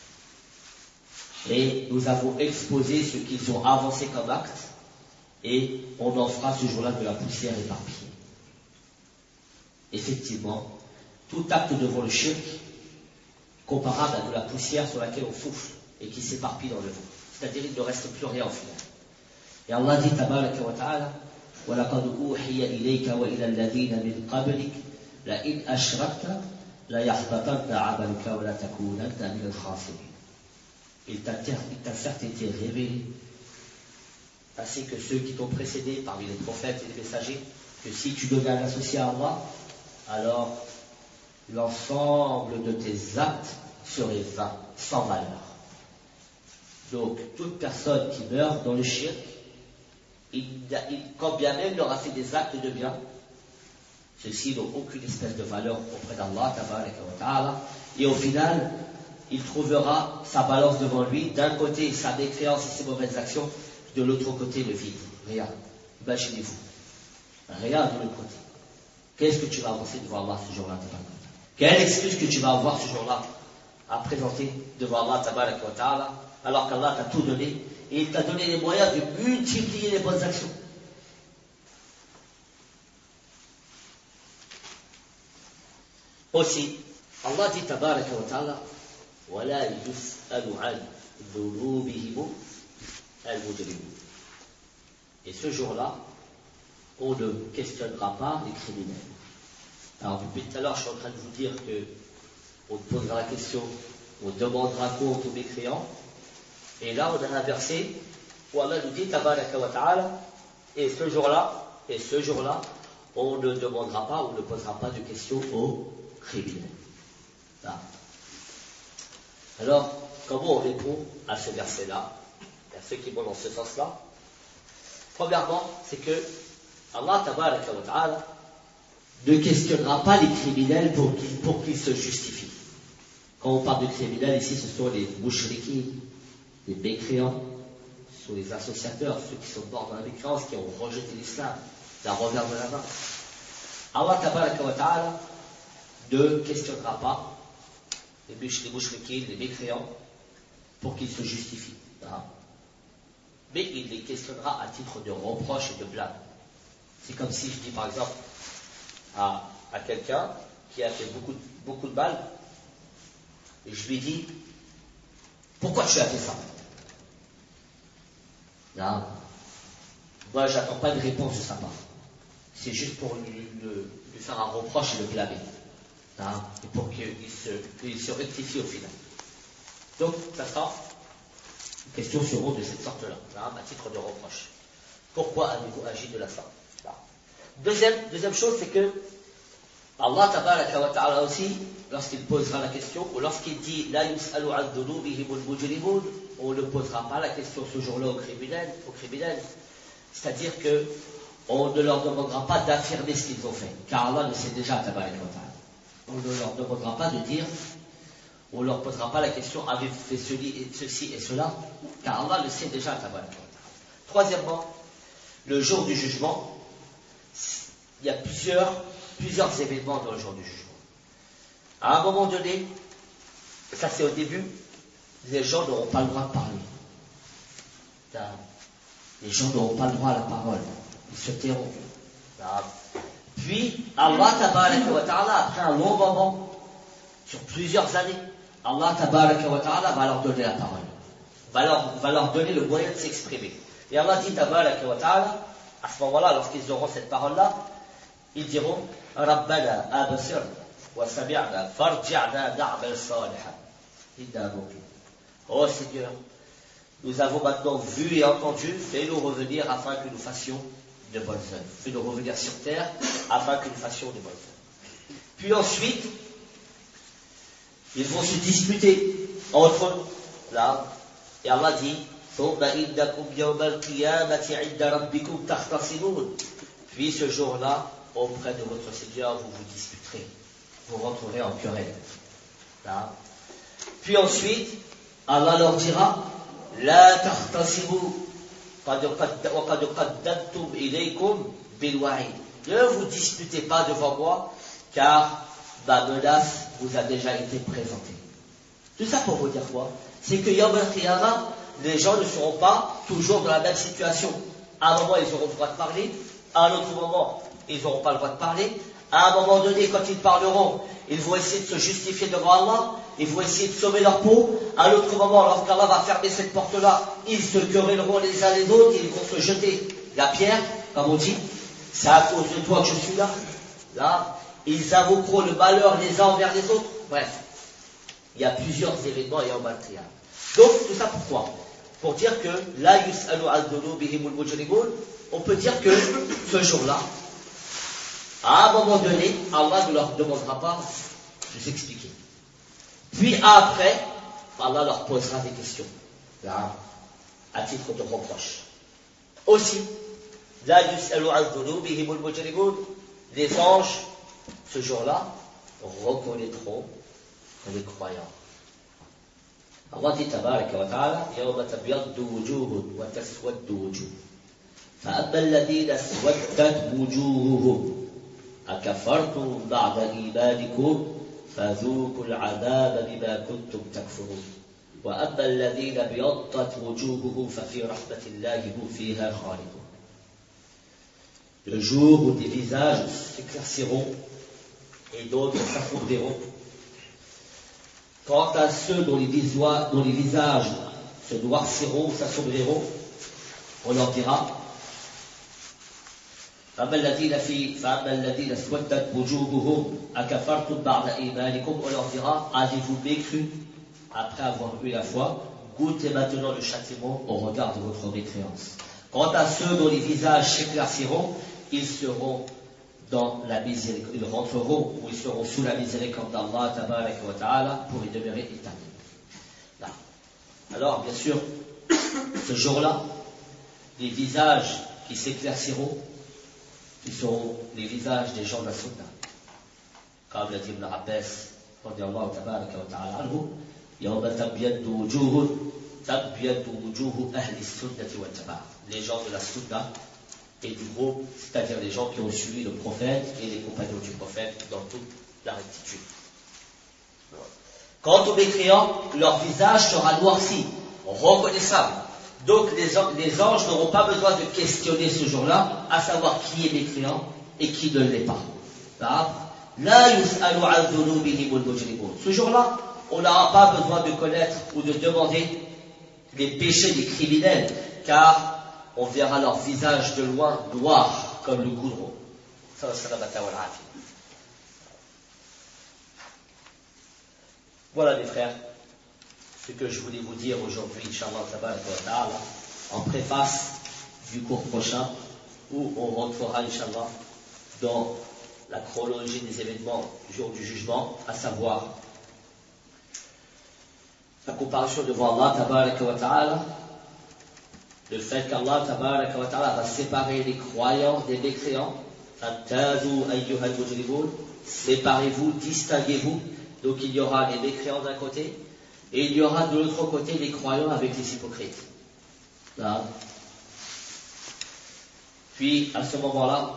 Et nous avons exposé ce qu'ils ont avancé comme acte, et on en fera ce jour-là de la poussière éparpillée. Effectivement, tout acte devant le shirk, comparable à de la poussière sur laquelle on souffle et qui s'éparpille dans le vent. C'est-à-dire, il ne reste plus rien au final. Et Allah dit, tabaraka wa ta'ala, وَلَقَدْ أُوحِيَ إِلَيْكَ وَإِلَى الَّذِينَ مِنْ قَبْلِكَ لَئِنْ أَشْرَكْتَ لَيَحْبَطَنَّ عَمَلُكَ وَلَتَكُونَنَّ مِنَ الْخَاسِرِينَ. Il t'a certes été révélé, ainsi que ceux qui t'ont précédé parmi les prophètes et les messagers, que si tu devais l'associer à Allah, alors l'ensemble de tes actes serait vain, sans valeur. Donc, toute personne qui meurt dans le shirk, il, il, quand bien même il aura fait des actes de bien, ceux-ci n'ont aucune espèce de valeur auprès d'Allah, tabaraka wa ta'ala, et au final, il trouvera sa balance devant lui, d'un côté sa mécréance et ses mauvaises actions, de l'autre côté le vide. Rien. Imaginez-vous. Rien de l'autre côté. Qu'est-ce que tu vas avancer devant Allah ce jour-là, tabaraka? Quelle excuse que tu vas avoir ce jour-là à présenter devant Allah, tabaraka wa ta'ala, alors qu'Allah t'a tout donné, et il t'a donné les moyens de multiplier les bonnes actions. Aussi, Allah dit, tabaraka wa ta'ala, وَلَا يُسْأَلُ عَنْ ذُنُوبِهِمُ الْمُجْرِمُونَ. Et ce jour-là, on ne questionnera pas les criminels. Alors, depuis tout à l'heure, je suis en train de vous dire qu'on te posera la question, on demandera compte aux mécréants. Et là, on a un verset où Allah nous dit, tabaraka wa ta'ala, et ce jour-là, et ce jour-là, on ne demandera pas, on ne posera pas de questions aux criminels. Là. Alors, comment on répond à ce verset-là, à ceux qui vont dans ce sens-là? Premièrement, c'est que Allah tabaraka wa ta'ala ne questionnera pas les criminels pour qu'ils, pour qu'ils se justifient. Quand on parle de criminels, ici, ce sont les mouchriquins, les mécréants, ce sont les associateurs, ceux qui sont morts dans la mécréance, qui ont rejeté l'islam d'un revers de la main. Allah tabaraka wa ta'ala ne questionnera pas les mouchriquins, les mécréants, pour qu'ils se justifient. Hein? Mais il les questionnera à titre de reproche et de blâme. C'est comme si je dis par exemple à, à quelqu'un qui a fait beaucoup, beaucoup de mal, et je lui dis, pourquoi tu as fait ça? Non. Moi, j'attends pas de réponse de sa part. C'est juste pour lui, lui, lui faire un reproche et le blâmer. Non. Et pour qu'il se, qu'il se rectifie au final. Donc, ça sera une question sur de cette sorte-là, hein, à titre de reproche. Pourquoi avez-vous agi de la sorte? Deuxième, deuxième chose, c'est que Allah tabaraka wa ta'ala aussi, lorsqu'il posera la question, ou lorsqu'il dit La yus'alu an dhunubihimul mujrimun, on ne posera pas la question ce jour-là aux criminels, aux criminels. C'est-à-dire que on ne leur demandera pas d'affirmer ce qu'ils ont fait, car Allah le sait déjà, tabaraka wa ta'ala. On ne leur demandera pas de dire, on ne leur posera pas la question avez-vous fait ceci et cela, car Allah le sait déjà, tabaraka wa ta'ala. Troisièmement, le jour du jugement, il y a plusieurs, plusieurs événements dans le jour du jugement. À un moment donné, ça c'est au début, les gens n'auront pas le droit de parler. Les gens n'auront pas le droit à la parole. Ils se tairont. Puis, Allah tabaraka wa ta'ala, après un long moment, sur plusieurs années, Allah tabaraka wa ta'ala va leur donner la parole. Va leur, va leur donner le moyen de s'exprimer. Et Allah dit tabaraka wa ta'ala, à ce moment-là, lorsqu'ils auront cette parole-là, ils diront Rabbana abasir wa sami'na farji'na na'mal salihan inna muqim. Oh Seigneur, nous avons maintenant vu et entendu, fais-nous revenir afin que nous fassions de bonnes œuvres. Fais-nous revenir sur terre afin que nous fassions de bonnes œuvres. Puis ensuite, ils vont se disputer entre eux. Là, et Allah dit ثم إنكم يوم القيامة عند ربكم تختصمون. Puis ce jour-là, auprès de votre Seigneur, vous vous disputerez, vous rentrerez en querelle. Là. Puis ensuite, Allah leur dira, La tahtasibu qad qaddamtum ilaykum bil wa'id. Ne vous disputez pas devant moi, car ma menace vous a déjà été présentée. Tout ça pour vous dire quoi? C'est que Yawm al-Qiyamah, les gens ne seront pas toujours dans la même situation. À un moment, ils auront le droit de parler, à un autre moment, ils n'auront pas le droit de parler. À un moment donné, quand ils parleront, ils vont essayer de se justifier devant Allah, ils vont essayer de sauver leur peau. À l'autre moment, lorsqu'Allah va fermer cette porte-là, ils se querelleront les uns les autres, ils vont se jeter la pierre, comme on dit. C'est à cause de toi que je suis là. Là, ils invoqueront le malheur les uns envers les autres. Bref, il y a plusieurs événements Yawm al-Qiyamah. Donc, tout ça pourquoi? Pour dire que la yus'alu al-dhunubihimul mujrimun, on peut dire que ce jour-là, à un moment donné, Allah ne leur demandera pas de s'expliquer. Puis après, Allah leur posera des questions, là, à titre de reproche. Aussi, la yus'alu al-dhunubihimul mujrimun, les anges, ce jour-là, reconnaîtront les croyants. Allah dit tabaraka wa ta'ala, yawma tabyaddu wujuhun wa taswaddu wujuh. فأما الذين اسودت وجوههم أكفرتم بعد إيمانكم فذوقوا العذاب بما كنتم تكفرون وأما الذين ابيضت وجوههم ففي رحمة الله هم فيها خالدون. Le jour où des visages s'éclairciront et d'autres s'assombriront. Quant à ceux dont les, visois, dont les visages se noirciront ou s'assombriront, on leur dira فأما الذين في فأما الذين اسودت وجوههم أكفرتم بعد إيمانكم, on leur dira, avez-vous mécru après avoir eu la foi? Goûtez maintenant le châtiment au regard de votre mécréance. Quant à ceux dont les visages s'éclairciront, ils seront dans la miséricorde, ils rentreront ou ils seront sous la miséricorde d'Allah tabaraka wa ta'ala pour y demeurer éternellement. Alors bien sûr, ce jour-là, les visages qui s'éclairciront, qui seront les visages des gens de la Sunna. Comme l'a dit Ibn Abbas, radiyallahu tabaraka wa ta'ala anhu, yawma tabyaddu wujuhun tabyaddu wujuhu ahli sunnati wa taba'a. Les gens de la Sunna et du groupe, c'est-à-dire les gens qui ont suivi le prophète et les compagnons du prophète dans toute la rectitude. Quant aux mécréants, leur visage sera noirci, reconnaissable. Donc les, les anges n'auront pas besoin de questionner ce jour-là, à savoir qui est mécréant et qui ne l'est pas. La yus'alu an dhunubihimul mujrimun. Ce jour-là, on n'aura pas besoin de connaître ou de demander les péchés des criminels, car on verra leur visage de loin noir comme le goudron. Voilà mes frères, ce que je voulais vous dire aujourd'hui, Inch'Allah tabaraka wa ta'ala, en préface du cours prochain, où on rentrera, Inch'Allah, dans la chronologie des événements du jour du jugement, à savoir la comparution devant Allah tabaraka wa ta'ala, le fait qu'Allah tabaraka wa ta'ala va séparer les croyants des mécréants. Fantazu ayyuhal mujrimun, séparez-vous, distinguez-vous. Donc il y aura les mécréants d'un côté, et il y aura de l'autre côté les croyants avec les hypocrites. Là. Puis à ce moment-là,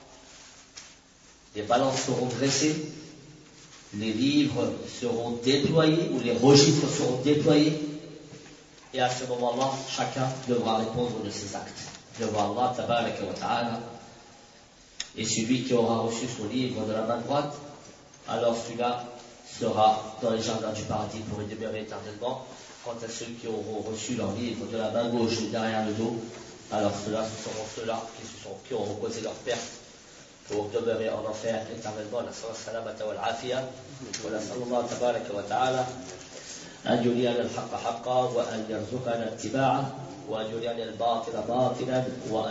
les balances seront dressées, les livres seront déployés, ou les registres seront déployés, et à ce moment-là, chacun devra répondre de ses actes devant Allah tabaraka wa ta'ala. Et celui qui aura reçu son livre de la main droite, alors celui-là sera dans les jardins du paradis pour y demeurer éternellement. Quant à ceux qui auront reçu leur livre de la main gauche derrière le dos, alors ceux-là, ce seront ceux-là qui, se sont, qui auront causé leur perte pour demeurer en enfer éternellement. Salamata wal afiya. Wa sallallahu tabaraka wa ta'ala أن يرينا الحق حقا وأن يرزقنا اتباعه وأن يرينا الباطل باطلا